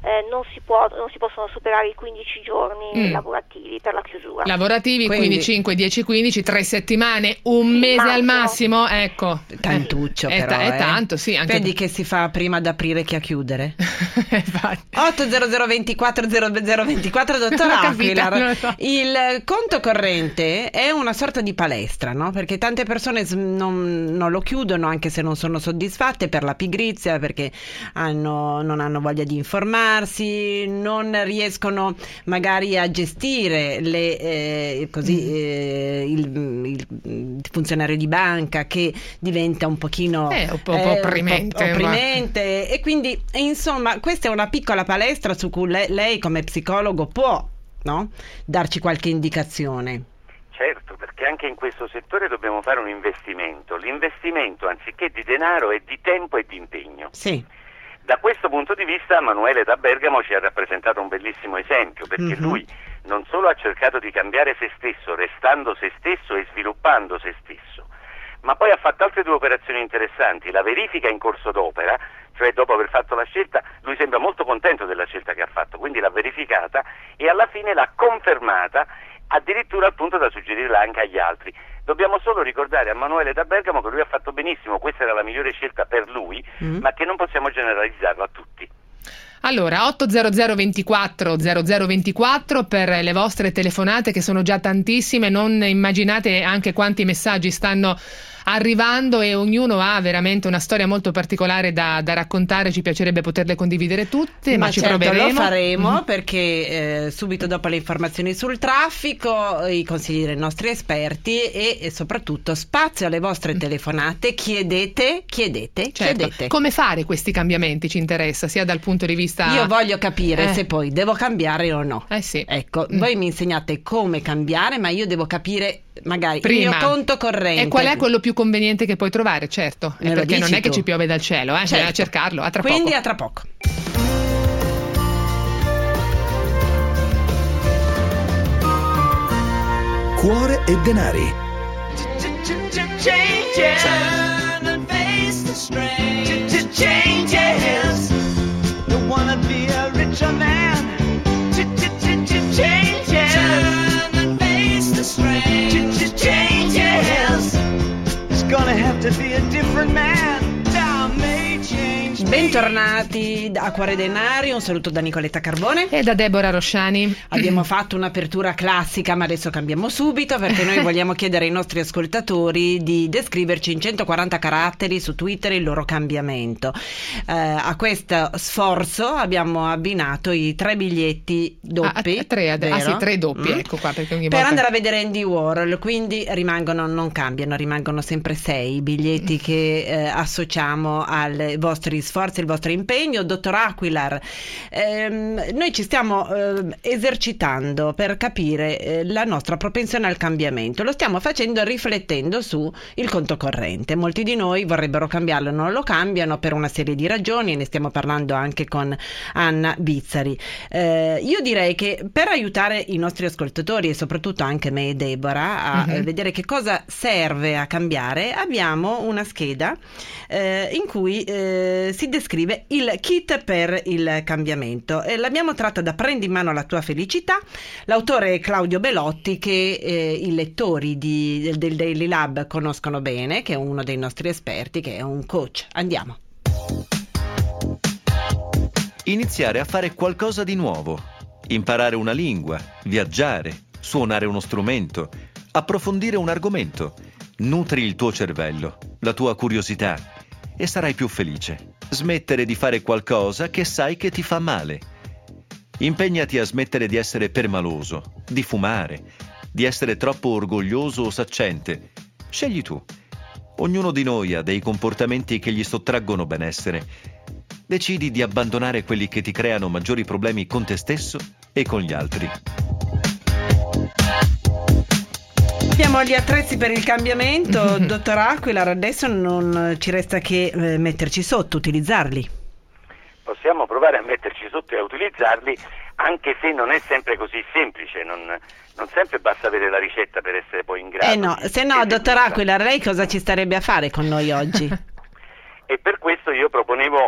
eh, non si può, non si possono superare i quindici giorni Mm. lavorativi per la chiusura. Lavorativi, Quindi- quindi cinque, dieci, quindici, tre settimane, un Sì, mese al massimo. massimo, ecco. Tantuccio, Eh, è, però, ta- è eh. tanto, sì, anche Vedi che si fa prima ad aprire che a chiudere. Infatti. otto zero zero ventiquattro zero zero ventiquattro dottor Non ho capito, Aquilar. non lo so. Il conto corrente è una sorta di palestra, no? Perché tante persone s- non, non lo chiudono anche se non sono soddisfatte per la pigrizia, perché hanno- non hanno voglia di informarsi, non riescono magari a gestire le, eh, così, eh, il, il funzionario di banca che diventa un pochino Eh, un po', eh, po' opprimente, ma- opprimente. E quindi insomma questa è una piccola palestra su cui lei, lei come psicologo può, no? darci qualche indicazione. Certo, perché anche in questo settore dobbiamo fare un investimento. L'investimento, anziché di denaro, è di tempo e di impegno. Sì. Da questo punto di vista Emanuele da Bergamo ci ha rappresentato un bellissimo esempio, perché Mhm. lui non solo ha cercato di cambiare se stesso, restando se stesso e sviluppando se stesso, ma poi ha fatto altre due operazioni interessanti. La verifica in corso d'opera, cioè dopo aver fatto la scelta, lui sembra molto contento della scelta che ha fatto, quindi l'ha verificata e alla fine l'ha confermata, addirittura al punto da suggerirla anche agli altri. Dobbiamo solo ricordare a Emanuele da Bergamo che lui ha fatto benissimo, questa era la migliore scelta per lui, Mm. ma che non possiamo generalizzarlo a tutti. Allora, otto zero zero ventiquattro zero zero ventiquattro per le vostre telefonate, che sono già tantissime, non immaginate anche quanti messaggi stanno arrivando e ognuno ha veramente una storia molto particolare da, da raccontare. Ci piacerebbe poterle condividere tutte, ma, ci certo, proveremo. lo faremo Mhm. perché eh, subito dopo le informazioni sul traffico, i consigli dei nostri esperti e, e soprattutto spazio alle vostre telefonate. Chiedete, chiedete, Certo. chiedete. Come fare questi cambiamenti ci interessa, sia dal punto di vista... Io voglio capire Eh. se poi devo cambiare o no. Eh sì. Ecco, Mm. voi mi insegnate come cambiare, ma io devo capire magari Prima. il mio conto corrente. E qual è quello più conveniente che puoi trovare? Certo, Me è lo perché non dici è che tu. ci piove dal cielo, eh? Certo. Bisogna cercarlo. A tra Quindi poco. a tra poco. Cuore e denari. Turn and face the strain. Changes. Don't wanna be a richer man. Changes. Turn and face the strain. Changes. It's gonna have to be a different man. Time may change. Bentornati a Cuore Denari, un saluto da Nicoletta Carbone. E da Deborah Rosciani. Abbiamo fatto un'apertura classica, ma adesso cambiamo subito perché noi vogliamo chiedere ai nostri ascoltatori di descriverci in centoquaranta caratteri su Twitter il loro cambiamento. Eh, a questo sforzo abbiamo abbinato i tre biglietti doppi. Ah, tre, ad- ah, vero? sì, tre doppi, Mm. ecco qua, perché ogni Per volta... andare a vedere Andy Warhol, quindi rimangono, non cambiano, rimangono sempre sei i biglietti che eh, associamo ai vostri sforzi, il vostro impegno. Dottor Aquilar, ehm, noi ci stiamo eh, esercitando per capire eh, la nostra propensione al cambiamento. Lo stiamo facendo riflettendo su il conto corrente. Molti di noi vorrebbero cambiarlo, non lo cambiano per una serie di ragioni, ne stiamo parlando anche con Anna Bizzari. Eh, io direi che per aiutare i nostri ascoltatori e soprattutto anche me e Deborah a Mhm. eh, vedere che cosa serve a cambiare, abbiamo una scheda eh, in cui eh, si descrive il kit per il cambiamento. Eh, l'abbiamo tratta da Prendi in mano la tua felicità. L'autore è Claudio Belotti, che eh, i lettori di, del, del Daily Lab conoscono bene, che è uno dei nostri esperti, che è un coach. Andiamo. Iniziare a fare qualcosa di nuovo, imparare una lingua, viaggiare, suonare uno strumento, approfondire un argomento. Nutri il tuo cervello, la tua curiosità e sarai più felice. Smettere di fare qualcosa che sai che ti fa male. Impegnati a smettere di essere permaloso, di fumare, di essere troppo orgoglioso o saccente. Scegli tu. Ognuno di noi ha dei comportamenti che gli sottraggono benessere. Decidi di abbandonare quelli che ti creano maggiori problemi con te stesso e con gli altri. Abbiamo gli attrezzi per il cambiamento, dottor Aquilar, adesso non ci resta che eh, metterci sotto, utilizzarli. Possiamo provare a metterci sotto e a utilizzarli, anche se non è sempre così semplice, non, non sempre basta avere la ricetta per essere poi in grado. Eh no, di se no, dottor eseguirla. Aquilar, lei cosa ci starebbe a fare con noi oggi? E per questo io proponevo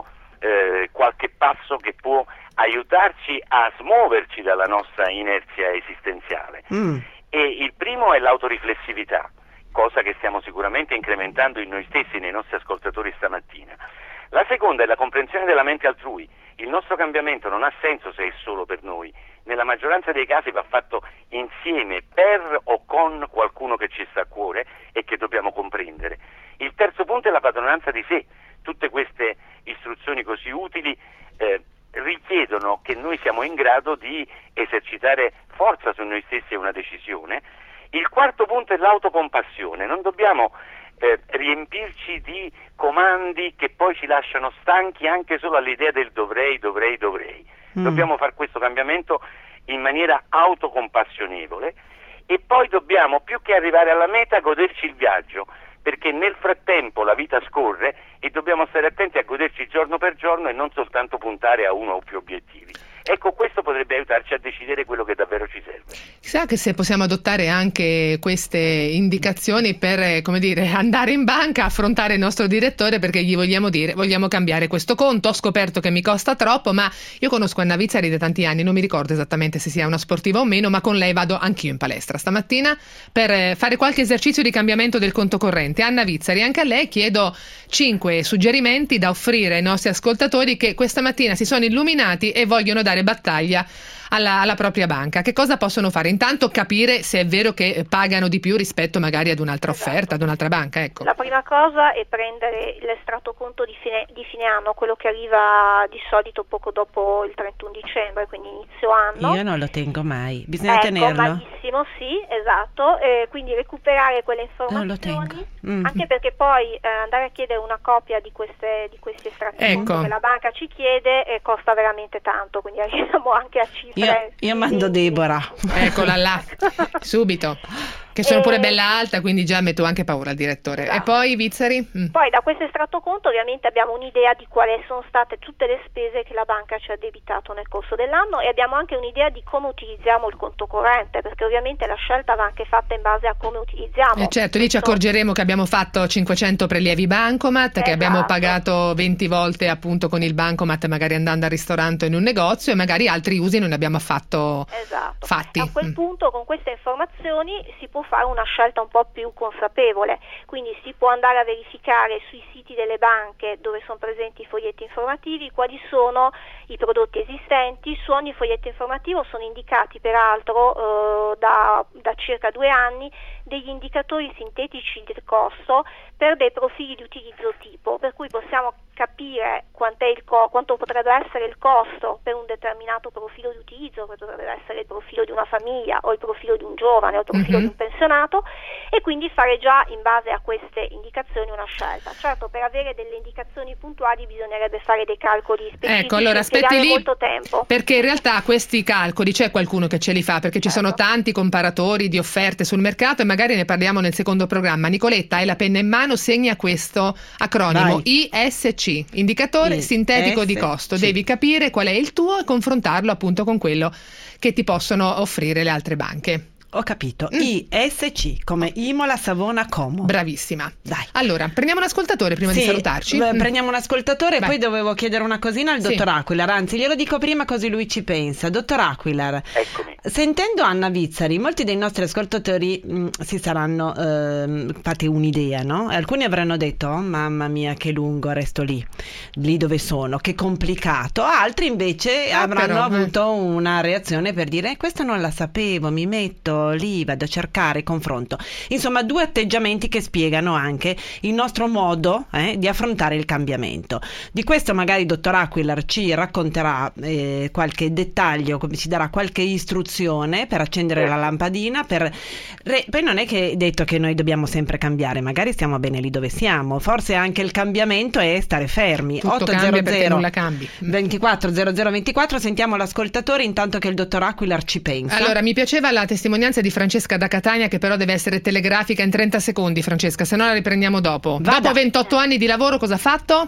eh, qualche passo che può aiutarci a smuoverci dalla nostra inerzia esistenziale. Mm. E il primo è l'autoriflessività, cosa che stiamo sicuramente incrementando in noi stessi, nei nostri ascoltatori stamattina. La seconda è la comprensione della mente altrui. Il nostro cambiamento non ha senso se è solo per noi. Nella maggioranza dei casi va fatto insieme, per o con qualcuno che ci sta a cuore e che dobbiamo comprendere. Il terzo punto è la padronanza di sé. Tutte queste istruzioni così utili eh, richiedono che noi siamo in grado di esercitare forza su noi stessi e una decisione. Il quarto punto è l'autocompassione. Non dobbiamo eh, riempirci di comandi che poi ci lasciano stanchi anche solo all'idea del dovrei, dovrei, dovrei. Mm. Dobbiamo fare questo cambiamento in maniera autocompassionevole e poi dobbiamo, più che arrivare alla meta, goderci il viaggio, perché nel frattempo la vita scorre e dobbiamo stare attenti a goderci giorno per giorno e non soltanto puntare a uno o più obiettivi. Ecco, questo potrebbe aiutarci a decidere quello che davvero ci serve. Chissà che se possiamo adottare anche queste indicazioni per, come dire, andare in banca, affrontare il nostro direttore, perché gli vogliamo dire, vogliamo cambiare questo conto, ho scoperto che mi costa troppo, ma io conosco Anna Vizzari da tanti anni, non mi ricordo esattamente se sia una sportiva o meno, ma con lei vado anch'io in palestra stamattina per fare qualche esercizio di cambiamento del conto corrente. Anna Vizzari, anche a lei chiedo cinque suggerimenti da offrire ai nostri ascoltatori che questa mattina si sono illuminati e vogliono dare battaglia alla, alla propria banca. Che cosa possono fare? Intanto capire se è vero che pagano di più rispetto magari ad un'altra offerta, ad un'altra banca. Ecco. La prima cosa è prendere l'estratto conto di fine, di fine anno, quello che arriva di solito poco dopo il trentuno dicembre, quindi inizio anno. Io non lo tengo mai, bisogna ecco, tenerlo. Malissimo, sì, esatto, eh, quindi recuperare quelle informazioni, non lo tengo. Mm. Anche perché poi eh, andare a chiedere una copia di, queste, di questi estratti ecco. conto che la banca ci chiede eh, costa veramente tanto, quindi arriviamo anche a cifre. Io, io mando Deborah. Eccola là, subito. Che sono pure bella alta, quindi già metto anche paura al direttore. Esatto. E poi Vizzari? Mm. Poi da questo estratto conto ovviamente abbiamo un'idea di quali sono state tutte le spese che la banca ci ha debitato nel corso dell'anno e abbiamo anche un'idea di come utilizziamo il conto corrente, perché ovviamente la scelta va anche fatta in base a come utilizziamo. Eh certo, lì ci accorgeremo che abbiamo fatto cinquecento prelievi bancomat, esatto. che abbiamo pagato venti volte appunto con il bancomat, magari andando al ristorante o in un negozio, e magari altri usi non ne abbiamo affatto esatto. fatti. A quel mm. punto, con queste informazioni si può fare una scelta un po' più consapevole, quindi si può andare a verificare sui siti delle banche dove sono presenti i foglietti informativi quali sono i prodotti esistenti. Su ogni foglietto informativo sono indicati peraltro eh, da, da circa due anni degli indicatori sintetici del costo per dei profili di utilizzo tipo, per cui possiamo capire quant'è il co- quanto potrebbe essere il costo per un determinato profilo di utilizzo, che potrebbe essere il profilo di una famiglia o il profilo di un giovane o il profilo mm-hmm. di un pensionato, e quindi fare già in base a queste indicazioni una scelta. Certo, per avere delle indicazioni puntuali bisognerebbe fare dei calcoli specifici, ecco, allora aspetti lì, molto tempo. Perché in realtà questi calcoli c'è qualcuno che ce li fa, perché ci certo. sono tanti comparatori di offerte sul mercato e magari ne parliamo nel secondo programma. Nicoletta, hai la penna in mano, segna questo acronimo: I S C, indicatore I sintetico S C. di costo. Devi capire qual è il tuo e confrontarlo appunto con quello che ti possono offrire le altre banche. Ho capito, mm. I S C come Imola, Savona, Como. Bravissima. Dai. Allora, prendiamo un ascoltatore prima sì, di salutarci. Beh, prendiamo un ascoltatore. Vai. E poi dovevo chiedere una cosina al dottor sì. Aquilar, anzi glielo dico prima così lui ci pensa. Dottor Aquilar, eccomi. Sentendo Anna Vizzari, molti dei nostri ascoltatori mh, si saranno eh, fatti un'idea, no? Alcuni avranno detto, oh, mamma mia che lungo, resto lì, lì dove sono, che complicato. Altri invece ah, avranno però, avuto eh. una reazione per dire, questo non la sapevo, mi metto lì, vado a cercare confronto. Insomma, due atteggiamenti che spiegano anche il nostro modo eh, di affrontare il cambiamento. Di questo magari dottor Aquilar ci racconterà eh, qualche dettaglio, come ci darà qualche istruzione per accendere la lampadina, per re... poi non è che è detto che noi dobbiamo sempre cambiare, magari stiamo bene lì dove siamo, forse anche il cambiamento è stare fermi. Tutto cambia perché nulla cambi. ventiquattro zero zero ventiquattro, sentiamo l'ascoltatore intanto che il dottor Aquilar ci pensa. Allora, mi piaceva la testimonianza di Francesca da Catania, che però deve essere telegrafica in trenta secondi, Francesca, se no la riprendiamo dopo. Vada. Dopo ventotto anni di lavoro cosa ha fatto?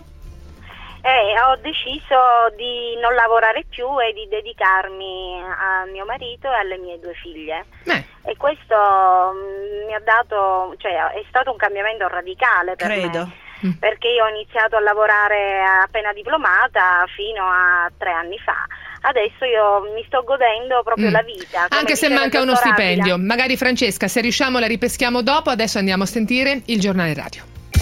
Eh, ho deciso di non lavorare più e di dedicarmi a mio marito e alle mie due figlie. Eh. E questo mh, mi ha dato, cioè è stato un cambiamento radicale per Credo. me. mm. perché io ho iniziato a lavorare appena diplomata fino a tre anni fa. Adesso io mi sto godendo proprio mm. la vita. Anche se manca uno stipendio. Magari Francesca, se riusciamo la ripeschiamo dopo. Adesso andiamo a sentire il giornale radio.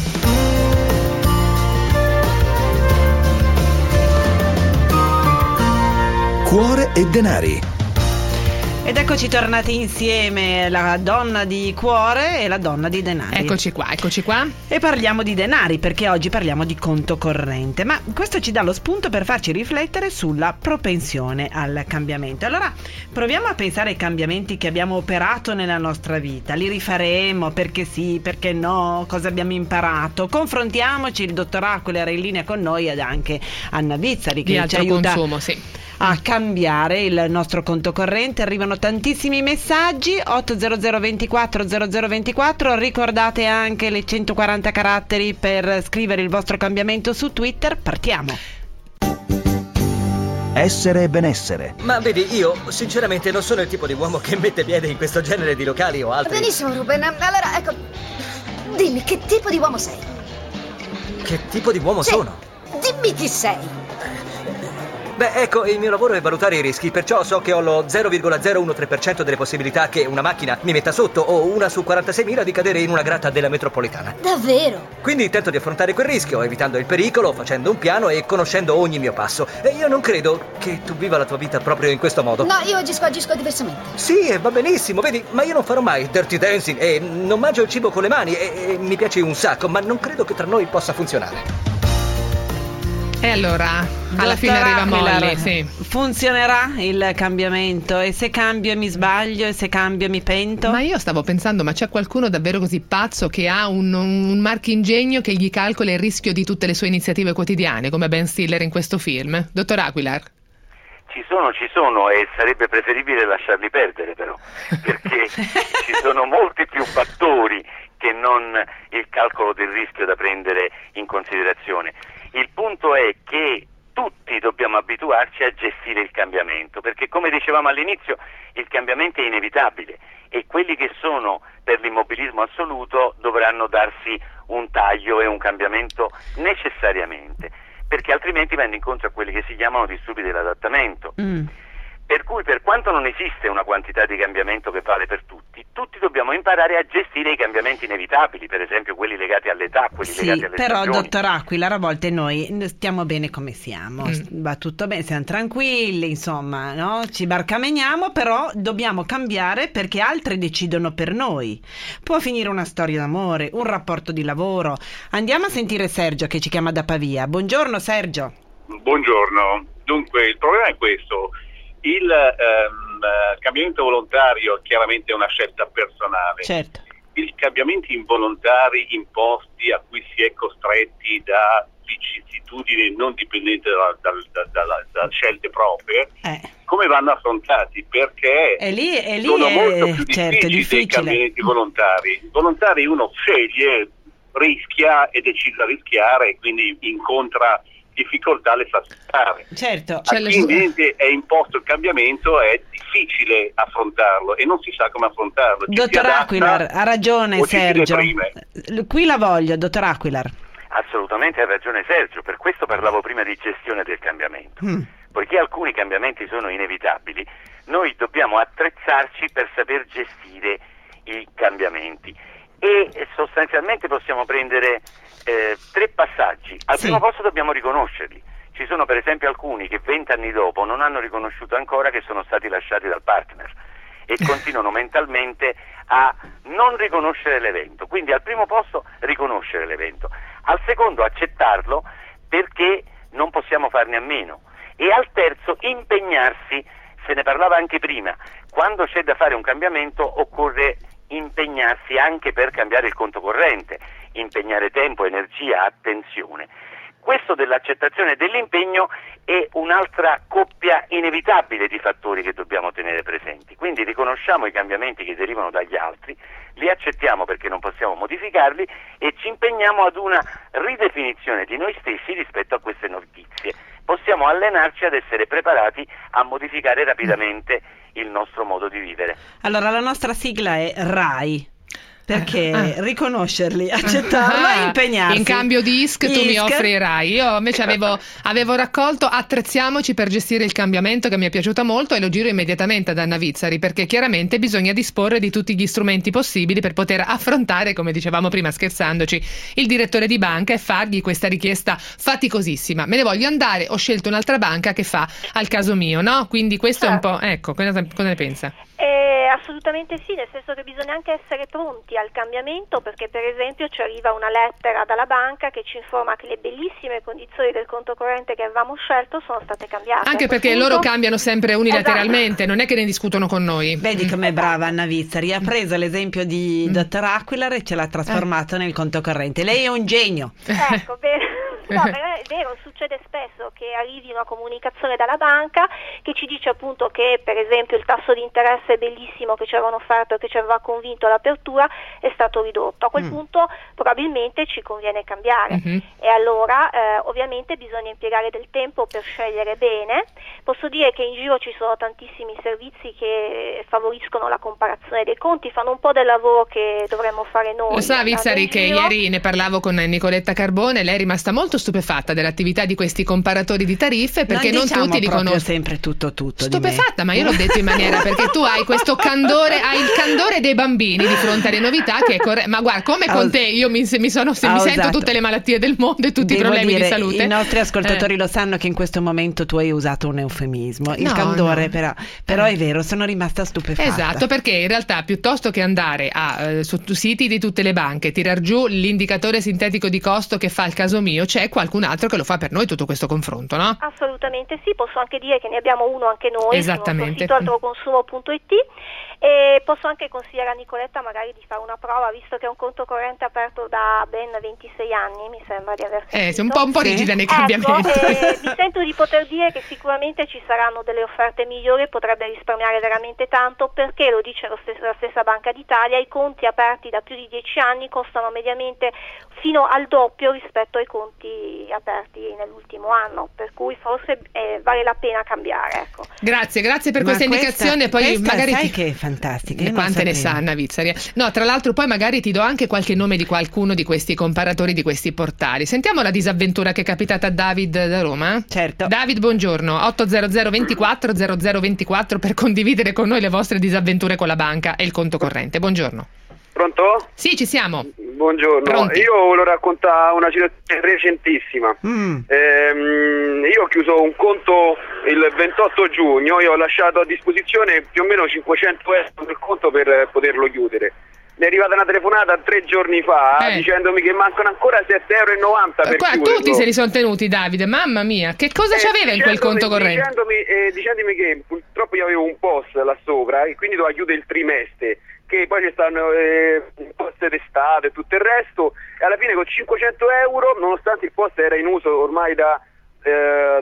Cuore e denari. Ed eccoci tornati insieme, la donna di cuore e la donna di denari. Eccoci qua, eccoci qua. E parliamo di denari perché oggi parliamo di conto corrente, ma questo ci dà lo spunto per farci riflettere sulla propensione al cambiamento. Allora proviamo a pensare ai cambiamenti che abbiamo operato nella nostra vita, li rifaremo, perché sì, perché no, cosa abbiamo imparato. Confrontiamoci, il dottor Aquila era in linea con noi ed anche Anna Vizzari che ci aiuta consumo, sì. a cambiare il nostro conto corrente. Arrivano tantissimi messaggi. Otto zero zero ventiquattro zero zero ventiquattro. Ricordate anche le centoquaranta caratteri per scrivere il vostro cambiamento su Twitter. Partiamo. Essere e benessere. Ma vedi, io sinceramente non sono il tipo di uomo che mette piede in questo genere di locali o altri. Benissimo, Ruben. Allora, ecco, dimmi che tipo di uomo sei. Che tipo di uomo sì. sono? Dimmi chi sei. Beh, ecco, il mio lavoro è valutare i rischi, perciò so che ho lo zero virgola zero uno tre per cento delle possibilità che una macchina mi metta sotto o una su quarantaseimila di cadere in una grata della metropolitana. Davvero? Quindi tento di affrontare quel rischio, evitando il pericolo, facendo un piano e conoscendo ogni mio passo. E io non credo che tu viva la tua vita proprio in questo modo. No, io agisco, agisco diversamente. Sì, e va benissimo, vedi, ma io non farò mai dirty dancing e non mangio il cibo con le mani e, e mi piace un sacco, ma non credo che tra noi possa funzionare. E allora, alla fine arriva Molly, sì. Funzionerà il cambiamento? E se cambio mi sbaglio? E se cambio mi pento? Ma io stavo pensando, ma c'è qualcuno davvero così pazzo che ha un, un marchingegno che gli calcola il rischio di tutte le sue iniziative quotidiane, come Ben Stiller in questo film? Dottor Aquilar? Ci sono, ci sono e sarebbe preferibile lasciarli perdere però, perché ci sono molti più fattori che non il calcolo del rischio da prendere in considerazione. Il punto è che tutti dobbiamo abituarci a gestire il cambiamento, perché come dicevamo all'inizio il cambiamento è inevitabile e quelli che sono per l'immobilismo assoluto dovranno darsi un taglio e un cambiamento necessariamente, perché altrimenti vanno incontro a quelli che si chiamano disturbi dell'adattamento. Mm. Per cui per quanto non esiste una quantità di cambiamento che vale per tutti, tutti dobbiamo imparare a gestire i cambiamenti inevitabili, per esempio quelli legati all'età, quelli sì, legati alle però stagioni. dottor Aquila, a volte noi stiamo bene come siamo, mm. va tutto bene, siamo tranquilli, insomma, no? Ci barcameniamo, però dobbiamo cambiare perché altri decidono per noi. Può finire una storia d'amore, un rapporto di lavoro. Andiamo a sentire Sergio che ci chiama da Pavia. Buongiorno Sergio. Buongiorno. Dunque, il problema è questo. Il ehm, cambiamento volontario chiaramente è una scelta personale. Certo. I cambiamenti involontari imposti a cui si è costretti da vicissitudini non dipendenti da, da, da, da, da scelte proprie, eh. come vanno affrontati? Perché e lì, e lì sono è, molto più certo, difficili dei cambiamenti volontari. Volontari uno sceglie, rischia e decide a rischiare e quindi incontra difficoltà le fa sfruttare. Certo, a chi invece è imposto il cambiamento è difficile affrontarlo e non si sa come affrontarlo. Ci dottor Aquilar, ha ragione Sergio. Qui la voglio, dottor Aquilar. Assolutamente ha ragione Sergio, per questo parlavo prima di gestione del cambiamento. Mm. Poiché alcuni cambiamenti sono inevitabili, noi dobbiamo attrezzarci per saper gestire i cambiamenti e sostanzialmente possiamo prendere Eh, tre passaggi. Al sì. primo posto dobbiamo riconoscerli. Ci sono per esempio alcuni che vent'anni dopo non hanno riconosciuto ancora che sono stati lasciati dal partner e continuano mentalmente a non riconoscere l'evento. Quindi al primo posto riconoscere l'evento, al secondo accettarlo perché non possiamo farne a meno e al terzo impegnarsi. Se ne parlava anche prima, quando c'è da fare un cambiamento occorre impegnarsi anche per cambiare il conto corrente, impegnare tempo, energia, attenzione. Questo dell'accettazione e dell'impegno è un'altra coppia inevitabile di fattori che dobbiamo tenere presenti. Quindi riconosciamo i cambiamenti che derivano dagli altri, li accettiamo perché non possiamo modificarli e ci impegniamo ad una ridefinizione di noi stessi rispetto a queste notizie. Possiamo allenarci ad essere preparati a modificare rapidamente il nostro modo di vivere. Allora la nostra sigla è RAI. perché Ah. riconoscerli, accettarlo e impegnarsi. In cambio di I S C tu mi I S C. offrirai. Io invece avevo, avevo raccolto attrezziamoci per gestire il cambiamento, che mi è piaciuta molto, e lo giro immediatamente ad Anna Vizzari, perché chiaramente bisogna disporre di tutti gli strumenti possibili per poter affrontare, come dicevamo prima scherzandoci, il direttore di banca e fargli questa richiesta faticosissima. Me ne voglio andare, ho scelto un'altra banca che fa al caso mio, no? Quindi questo Certo. è un po', ecco, cosa, cosa ne pensa? Eh, assolutamente sì, nel senso che bisogna anche essere pronti al cambiamento, perché per esempio ci arriva una lettera dalla banca che ci informa che le bellissime condizioni del conto corrente che avevamo scelto sono state cambiate. Anche A quel perché punto- loro cambiano sempre unilateralmente, Esatto. non è che ne discutono con noi. Vedi com'è brava Anna Vizzari, ha preso l'esempio di dottor Aquilar e ce l'ha trasformato nel conto corrente. Lei è un genio. Ecco, bene. No, però è vero, succede spesso che arrivi una comunicazione dalla banca che ci dice appunto che per esempio il tasso di interesse bellissimo che ci avevano offerto e che ci aveva convinto all'apertura è stato ridotto. A quel Mm. punto probabilmente ci conviene cambiare Mhm. e allora eh, ovviamente bisogna impiegare del tempo per scegliere bene. Posso dire che in giro ci sono tantissimi servizi che favoriscono la comparazione dei conti, fanno un po' del lavoro che dovremmo fare noi. Lo sa andando Vizzari in che giro. ieri ne parlavo con Nicoletta Carbone, lei è rimasta molto stupefatta dell'attività di questi comparatori di tariffe, perché non, diciamo tutti li proprio conoscono. sempre tutto tutto di me. Stupefatta, ma io l'ho detto in maniera perché tu hai questo candore, hai il candore dei bambini di fronte alle novità che è corretto. Ma guarda, come con te, io mi, se mi, sono, se Ha mi sento usato. tutte le malattie del mondo e tutti Devo i problemi dire, di salute. i nostri ascoltatori Eh. lo sanno che in questo momento tu hai usato un eufemismo, il No, candore no. però, però Eh. è vero, sono rimasta stupefatta. Esatto, perché in realtà piuttosto che andare a, eh, su su siti di tutte le banche, tirar giù l'indicatore sintetico di costo che fa il caso mio, c'è qualcun altro che lo fa per noi tutto questo confronto, no? Assolutamente sì, posso anche dire che ne abbiamo uno anche noi Esattamente. sul nostro sito altroconsumo punto it e posso anche consigliare a Nicoletta magari di fare una prova, visto che è un conto corrente aperto da ben ventisei anni, mi sembra di aver sentito. Eh, sei un po', un po' rigida nei Ecco, cambiamenti. eh, mi sento di poter dire che sicuramente ci saranno delle offerte migliori, potrebbe risparmiare veramente tanto, perché lo dice lo stesso- la stessa Banca d'Italia, i conti aperti da più di dieci anni costano mediamente fino al doppio rispetto ai conti aperti nell'ultimo anno, per cui forse eh, vale la pena cambiare. Ecco. Grazie, grazie per Ma questa questa- indicazione. Poi questa magari sai ti- che è fantastica, io non quante ne sapevo. sa Anna Vizzari. No, tra l'altro poi magari ti do anche qualche nome di qualcuno di questi comparatori, di questi portali. Sentiamo la disavventura che è capitata a David da Roma. Certo. David, buongiorno. ottocento ventiquattro zero zero ventiquattro per condividere con noi le vostre disavventure con la banca e il conto corrente. Buongiorno. Pronto? Sì, ci siamo. Buongiorno, Pronti. io volevo raccontare una situazione recentissima. Mm. Ehm, io ho chiuso un conto il ventotto giugno e ho lasciato a disposizione più o meno cinquecento euro del conto per poterlo chiudere. Mi è arrivata una telefonata tre giorni fa Eh. dicendomi che mancano ancora sette e novanta euro per Qua chiuderlo. tutti se li sono tenuti, Davide. Mamma mia, che cosa Eh, c'aveva in quel dicendomi- conto corrente? Dicendomi, eh, dicendomi che purtroppo io avevo un post là sopra e quindi doveva chiudere il trimestre, che poi ci stanno eh, post d'estate e tutto il resto, e alla fine con cinquecento euro, nonostante il post era in uso ormai da, eh,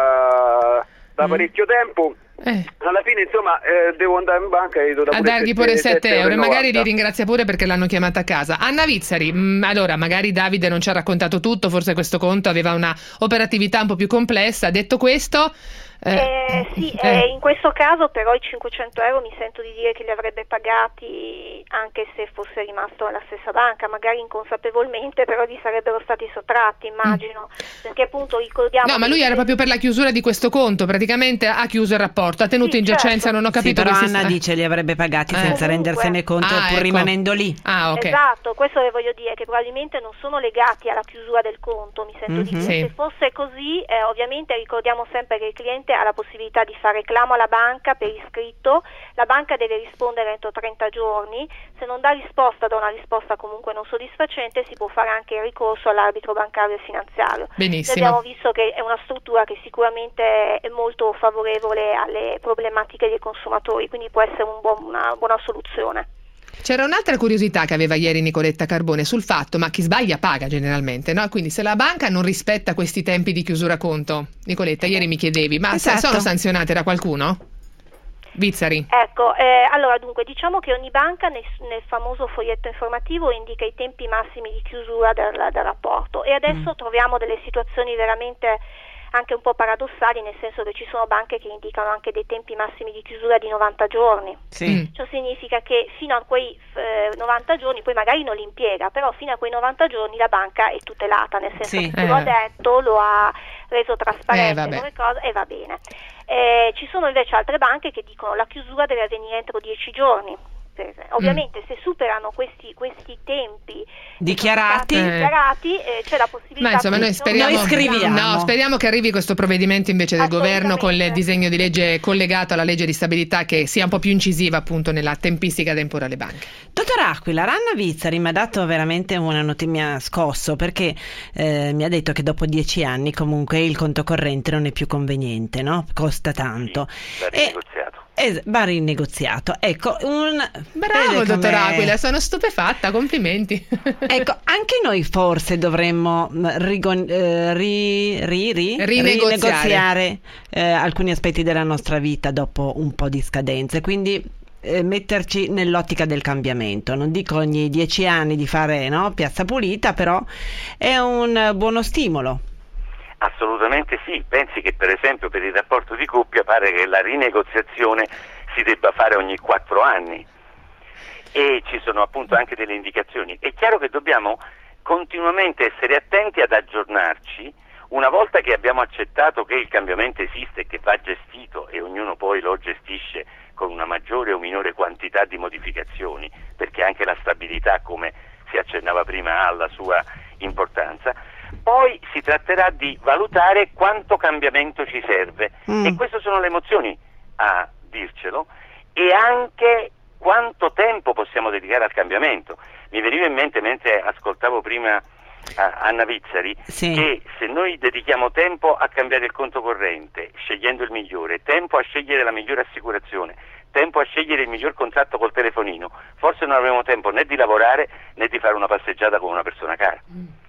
da, da parecchio tempo, Eh. alla fine insomma eh, devo andare in banca e do da A dargli pure sette euro e magari li novanta. ringrazia pure perché l'hanno chiamata a casa. Anna Vizzari, mh, allora magari Davide non ci ha raccontato tutto, forse questo conto aveva una operatività un po' più complessa. Detto questo, eh, Eh, sì, eh, eh, in questo caso però i cinquecento euro mi sento di dire che li avrebbe pagati anche se fosse rimasto alla stessa banca, magari inconsapevolmente, però gli sarebbero stati sottratti, immagino, perché appunto ricordiamo... no, ma lui era proprio per la chiusura di questo conto, praticamente ha chiuso il rapporto, ha tenuto Sì, in giacenza, certo. non ho Sì, capito però che si Anna sta- dice li avrebbe pagati Eh. senza Comunque. rendersene conto, Ah, pur ecco. rimanendo lì. Ah, ok. Esatto, questo che voglio dire, che probabilmente non sono legati alla chiusura del conto, mi sento di Mhm. dire. Sì. Se fosse così, eh, ovviamente ricordiamo sempre che il cliente ha la possibilità di fare reclamo alla banca per iscritto, la banca deve rispondere entro trenta giorni, se non dà risposta, dà una risposta comunque non soddisfacente, si può fare anche il ricorso all'arbitro bancario e finanziario. Benissimo. Noi abbiamo visto che è una struttura che sicuramente è molto favorevole alle problematiche dei consumatori, quindi può essere un buon- una buona soluzione. C'era un'altra curiosità che aveva ieri Nicoletta Carbone sul fatto, ma chi sbaglia paga generalmente, no? Quindi se la banca non rispetta questi tempi di chiusura conto, Nicoletta, ieri mi chiedevi, ma se Esatto. sono sanzionate da qualcuno? Vizzari. Ecco, eh, allora dunque diciamo che ogni banca nel, nel famoso foglietto informativo indica i tempi massimi di chiusura del, del rapporto e adesso troviamo delle situazioni veramente anche un po' paradossali, nel senso che ci sono banche che indicano anche dei tempi massimi di chiusura di novanta giorni. Sì. Ciò significa che fino a quei eh, novanta giorni, poi magari non li impiega, però fino a quei novanta giorni la banca è tutelata, nel senso Sì. che Eh. lo ha detto, lo ha reso trasparente Eh, vabbè. come cosa e va bene. Eh, ci sono invece altre banche che dicono la chiusura deve avvenire entro dieci giorni. Ovviamente se superano questi, questi tempi Dichiarati. che sono stati dichiarati, eh, c'è la possibilità. Ma insomma noi che speriamo, Noi scriviamo. no, speriamo che arrivi questo provvedimento invece del governo con il disegno di legge collegato alla legge di stabilità, che sia un po' più incisiva appunto nella tempistica da imporre alle banche. Dottor Aquila, Anna Vizzari mi ha dato veramente una notizia, mi ha scosso, perché eh, mi ha detto che dopo dieci anni comunque il conto corrente non è più conveniente, no? Costa tanto. Va rinegoziato. Es- va rinegoziato. Ecco, un Bravo vede dottor com'è? Aquila, sono stupefatta, complimenti. Ecco, anche noi forse dovremmo mh, rigon- eh, ri- ri- ri- Rinegoziare. rinegoziare eh, alcuni aspetti della nostra vita dopo un po' di scadenze, quindi eh, metterci nell'ottica del cambiamento. Non dico ogni dieci anni di fare, no, piazza pulita, però è un eh, buono stimolo. Assolutamente sì, pensi che per esempio per il rapporto di coppia pare che la rinegoziazione si debba fare ogni quattro anni e ci sono appunto anche delle indicazioni. È chiaro che dobbiamo continuamente essere attenti ad aggiornarci una volta che abbiamo accettato che il cambiamento esiste e che va gestito e ognuno poi lo gestisce con una maggiore o minore quantità di modificazioni, perché anche la stabilità, come si accennava prima, ha la sua importanza. Poi si tratterà di valutare quanto cambiamento ci serve Mm. e queste sono le emozioni a dircelo, e anche quanto tempo possiamo dedicare al cambiamento. Mi veniva in mente mentre ascoltavo prima a Anna Vizzari Sì. che se noi dedichiamo tempo a cambiare il conto corrente scegliendo il migliore, tempo a scegliere la migliore assicurazione, tempo a scegliere il miglior contratto col telefonino, forse non avremo tempo né di lavorare né di fare una passeggiata con una persona cara.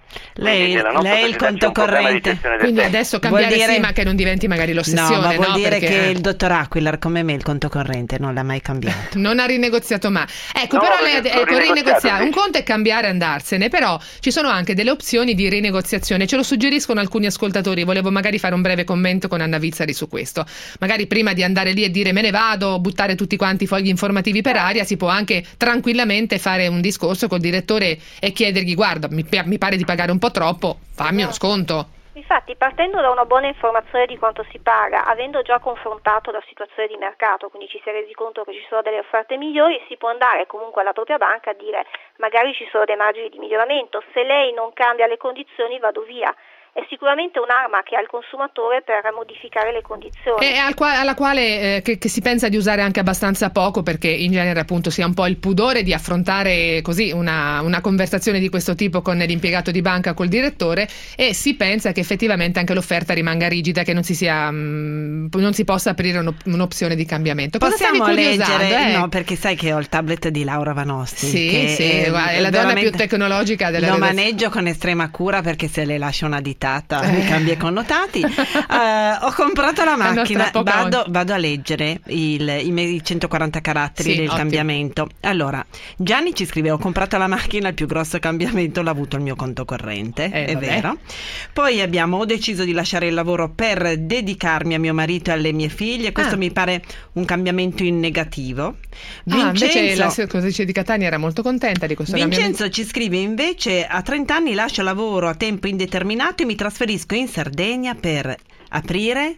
Lei, nella nostra lei il società c'è conto un problema di corrente. gestione del Quindi tempo. adesso cambiare Vuol dire- sì, ma che non diventi magari l'ossessione, No, ma vuol no? dire Perché, che eh, il dottor Aquila, come me, il conto corrente non l'ha mai cambiato. non ha rinegoziato mai. Ecco, No, però perché lei ha l'ho ecco, rinegoziato, rinegoziare. Un invece. conto è cambiare e andarsene, però ci sono anche delle opzioni di rinegoziazione. Ce lo suggeriscono alcuni ascoltatori. Volevo magari fare un breve commento con Anna Vizzari su questo. Magari prima di andare lì e dire me ne vado, buttare tutti quanti i fogli informativi per aria, si può anche tranquillamente fare un discorso col direttore e chiedergli: guarda, mi, mi pare di pagare un po' troppo, fammi uno sconto. Infatti, partendo da una buona informazione di quanto si paga, avendo già confrontato la situazione di mercato, quindi ci si è resi conto che ci sono delle offerte migliori, si può andare comunque alla propria banca a dire magari ci sono dei margini di miglioramento, se lei non cambia le condizioni vado via. È sicuramente un'arma che ha il consumatore per modificare le condizioni. E al qua- alla quale eh, che, che si pensa di usare anche abbastanza poco, perché in genere appunto si ha un po' il pudore di affrontare così una, una conversazione di questo tipo con l'impiegato di banca, col direttore, e si pensa che effettivamente anche l'offerta rimanga rigida, che non si sia mh, non si possa aprire un'op- un'opzione di cambiamento. Cosa Possiamo stavi curiosando, leggere? eh? No, perché sai che ho il tablet di Laura Vanosti. Sì, che sì, guarda, è la donna più tecnologica della Lo redazione. maneggio con estrema cura, perché se le lascio una ditata mi cambia i connotati. Eh, ho comprato la La macchina, nostra poca vado, vado a leggere il, i miei centoquaranta caratteri Sì, del ottimo. cambiamento. Allora, Gianni ci scrive: ho comprato la macchina, il più grosso cambiamento l'ha avuto il mio conto corrente, Eh, è vabbè. vero. Poi abbiamo: ho deciso di lasciare il lavoro per dedicarmi a mio marito e alle mie figlie. Questo Ah. mi pare un cambiamento in negativo. Ah, invece Vincenzo, la senatrice di Catania era molto contenta di questo cambiamento. Vincenzo ci scrive invece: a trenta anni lascio lavoro a tempo indeterminato e mi trasferisco in Sardegna per aprire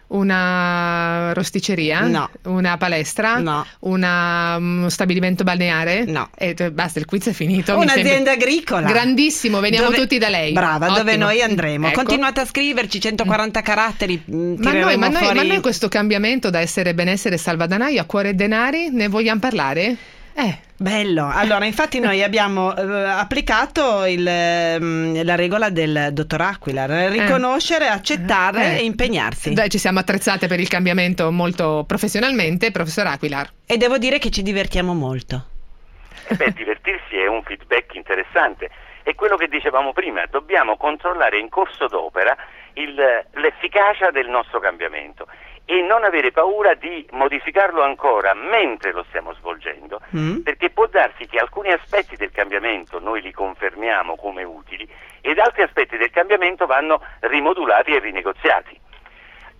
Una rosticceria? No. Una palestra? No. Una, uno stabilimento balneare? No. E t- basta, il quiz è finito. mi un'azienda sembra. agricola. Grandissimo, veniamo Dove- tutti da lei. Brava, dove Ottimo. noi andremo. Ecco. Continuate a scriverci, centoquaranta caratteri. mh, Ma noi, tireremo ma, noi, fuori... ma noi questo cambiamento da essere benessere salvadanaio a cuore e denari, ne vogliamo parlare? Eh. Bello, allora infatti noi abbiamo eh, applicato il, ehm, la regola del dottor Aquila: riconoscere, accettare Eh. e impegnarsi. Dai, ci siamo attrezzate per il cambiamento molto professionalmente, professor Aquilar. E devo dire che ci divertiamo molto. Eh beh, divertirsi è un feedback interessante. È quello che dicevamo prima, dobbiamo controllare in corso d'opera il, l'efficacia del nostro cambiamento e non avere paura di modificarlo ancora mentre lo stiamo svolgendo, Mm. perché può darsi che alcuni aspetti del cambiamento noi li confermiamo come utili ed altri aspetti del cambiamento vanno rimodulati e rinegoziati.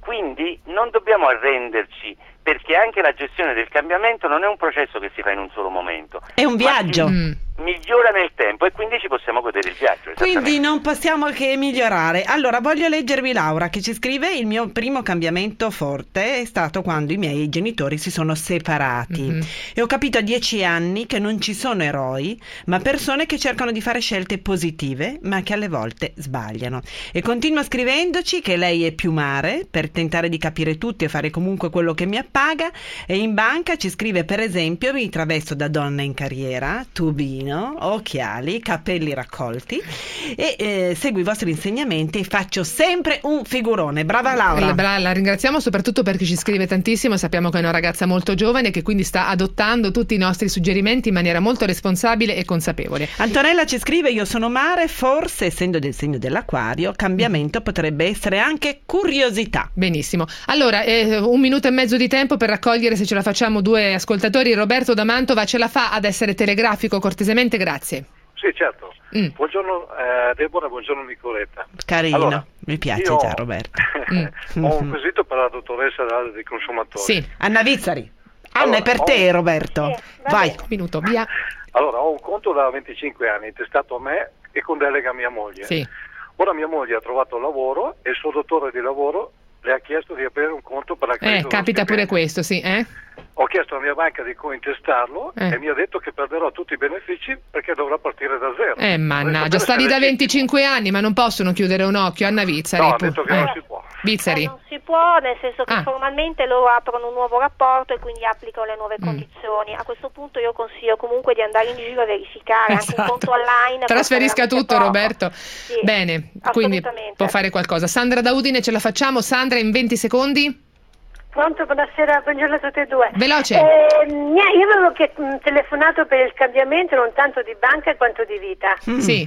Quindi non dobbiamo arrenderci, perché anche la gestione del cambiamento non è un processo che si fa in un solo momento. È un viaggio. Mm. Migliora nel tempo e quindi ci possiamo godere il viaggio. Quindi non possiamo che migliorare. Allora voglio leggervi Laura che ci scrive: il mio primo cambiamento forte è stato quando i miei genitori si sono separati mm-hmm. e ho capito a dieci anni che non ci sono eroi, ma persone che cercano di fare scelte positive ma che alle volte sbagliano. E continua scrivendoci che lei è piumare per tentare di capire tutto e fare comunque quello che mi appaga, e in banca ci scrive per esempio: mi travesto da donna in carriera, tubino, occhiali, capelli raccolti e eh, seguo i vostri insegnamenti e faccio sempre un figurone. Brava Laura. La, la ringraziamo soprattutto perché ci scrive tantissimo, sappiamo che è una ragazza molto giovane che quindi sta adottando tutti i nostri suggerimenti in maniera molto responsabile e consapevole. Antonella ci scrive: io sono mare, forse essendo del segno dell'acquario cambiamento potrebbe essere anche curiosità. Benissimo, allora eh, un minuto e mezzo di tempo per raccogliere, se ce la facciamo, due ascoltatori. Roberto da Mantova, ce la fa ad essere telegrafico cortesemente? Grazie. Sì, certo. Mm. Buongiorno eh, Deborah, buongiorno Nicoletta. Carino, allora, mi piace io già Roberto. mm. Ho un quesito per la dottoressa dei consumatori. Sì, Anna Vizzari. Anna, allora, è per ho... te Roberto. Sì, vai. Un minuto, via. Allora, ho un conto da venticinque anni, intestato a me e con delega a mia moglie. Sì. Ora mia moglie ha trovato lavoro e il suo dottore di lavoro le ha chiesto di aprire un conto per la credito. Eh, capita pure questo, sì, eh? Ho chiesto alla mia banca di cointestarlo eh. e mi ha detto che perderò tutti i benefici perché dovrà partire da zero. Eh, mannaggia, sta lì da venticinque anni, ma non possono chiudere un occhio. Anna Vizzari. No, ha detto che eh. non si può. Vizzari. Eh, non si può, nel senso che Ah. formalmente loro aprono un nuovo rapporto e quindi applicano le nuove Mm. condizioni. A questo punto io consiglio comunque di andare in giro a verificare Esatto. anche un conto online. Trasferisca tutto, poco. Roberto. Sì, Bene, quindi può fare qualcosa. Sandra da Udine, ce la facciamo? Sandra, in venti secondi? Pronto, buonasera, buongiorno a tutti e due. Veloce. Eh, io avevo che, mh, telefonato per il cambiamento non tanto di banca quanto di vita. Mm. Sì.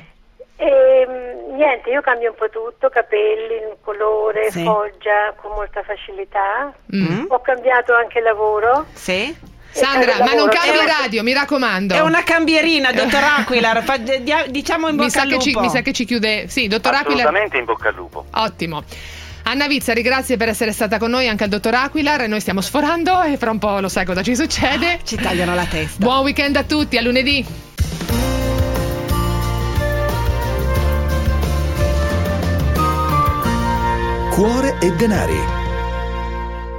E, mh, niente, io cambio un po' tutto, capelli, colore, Sì. foggia, con molta facilità. Mm. Ho cambiato anche lavoro. Sì. Sandra, ma non cambi È una- radio, mi raccomando. È una cambierina, dottor Aquilar. Fa- dia- diciamo in mi bocca sa al che lupo. ci, mi sa che ci chiude. Sì, dottor Aquilar. Assolutamente in bocca al lupo. Ottimo. Anna Vizzari, grazie per essere stata con noi, anche al dottor Aquilar. Noi stiamo sforando e fra un po' lo sai cosa ci succede. Ci tagliano la testa. Buon weekend a tutti, a lunedì. Cuore e denari.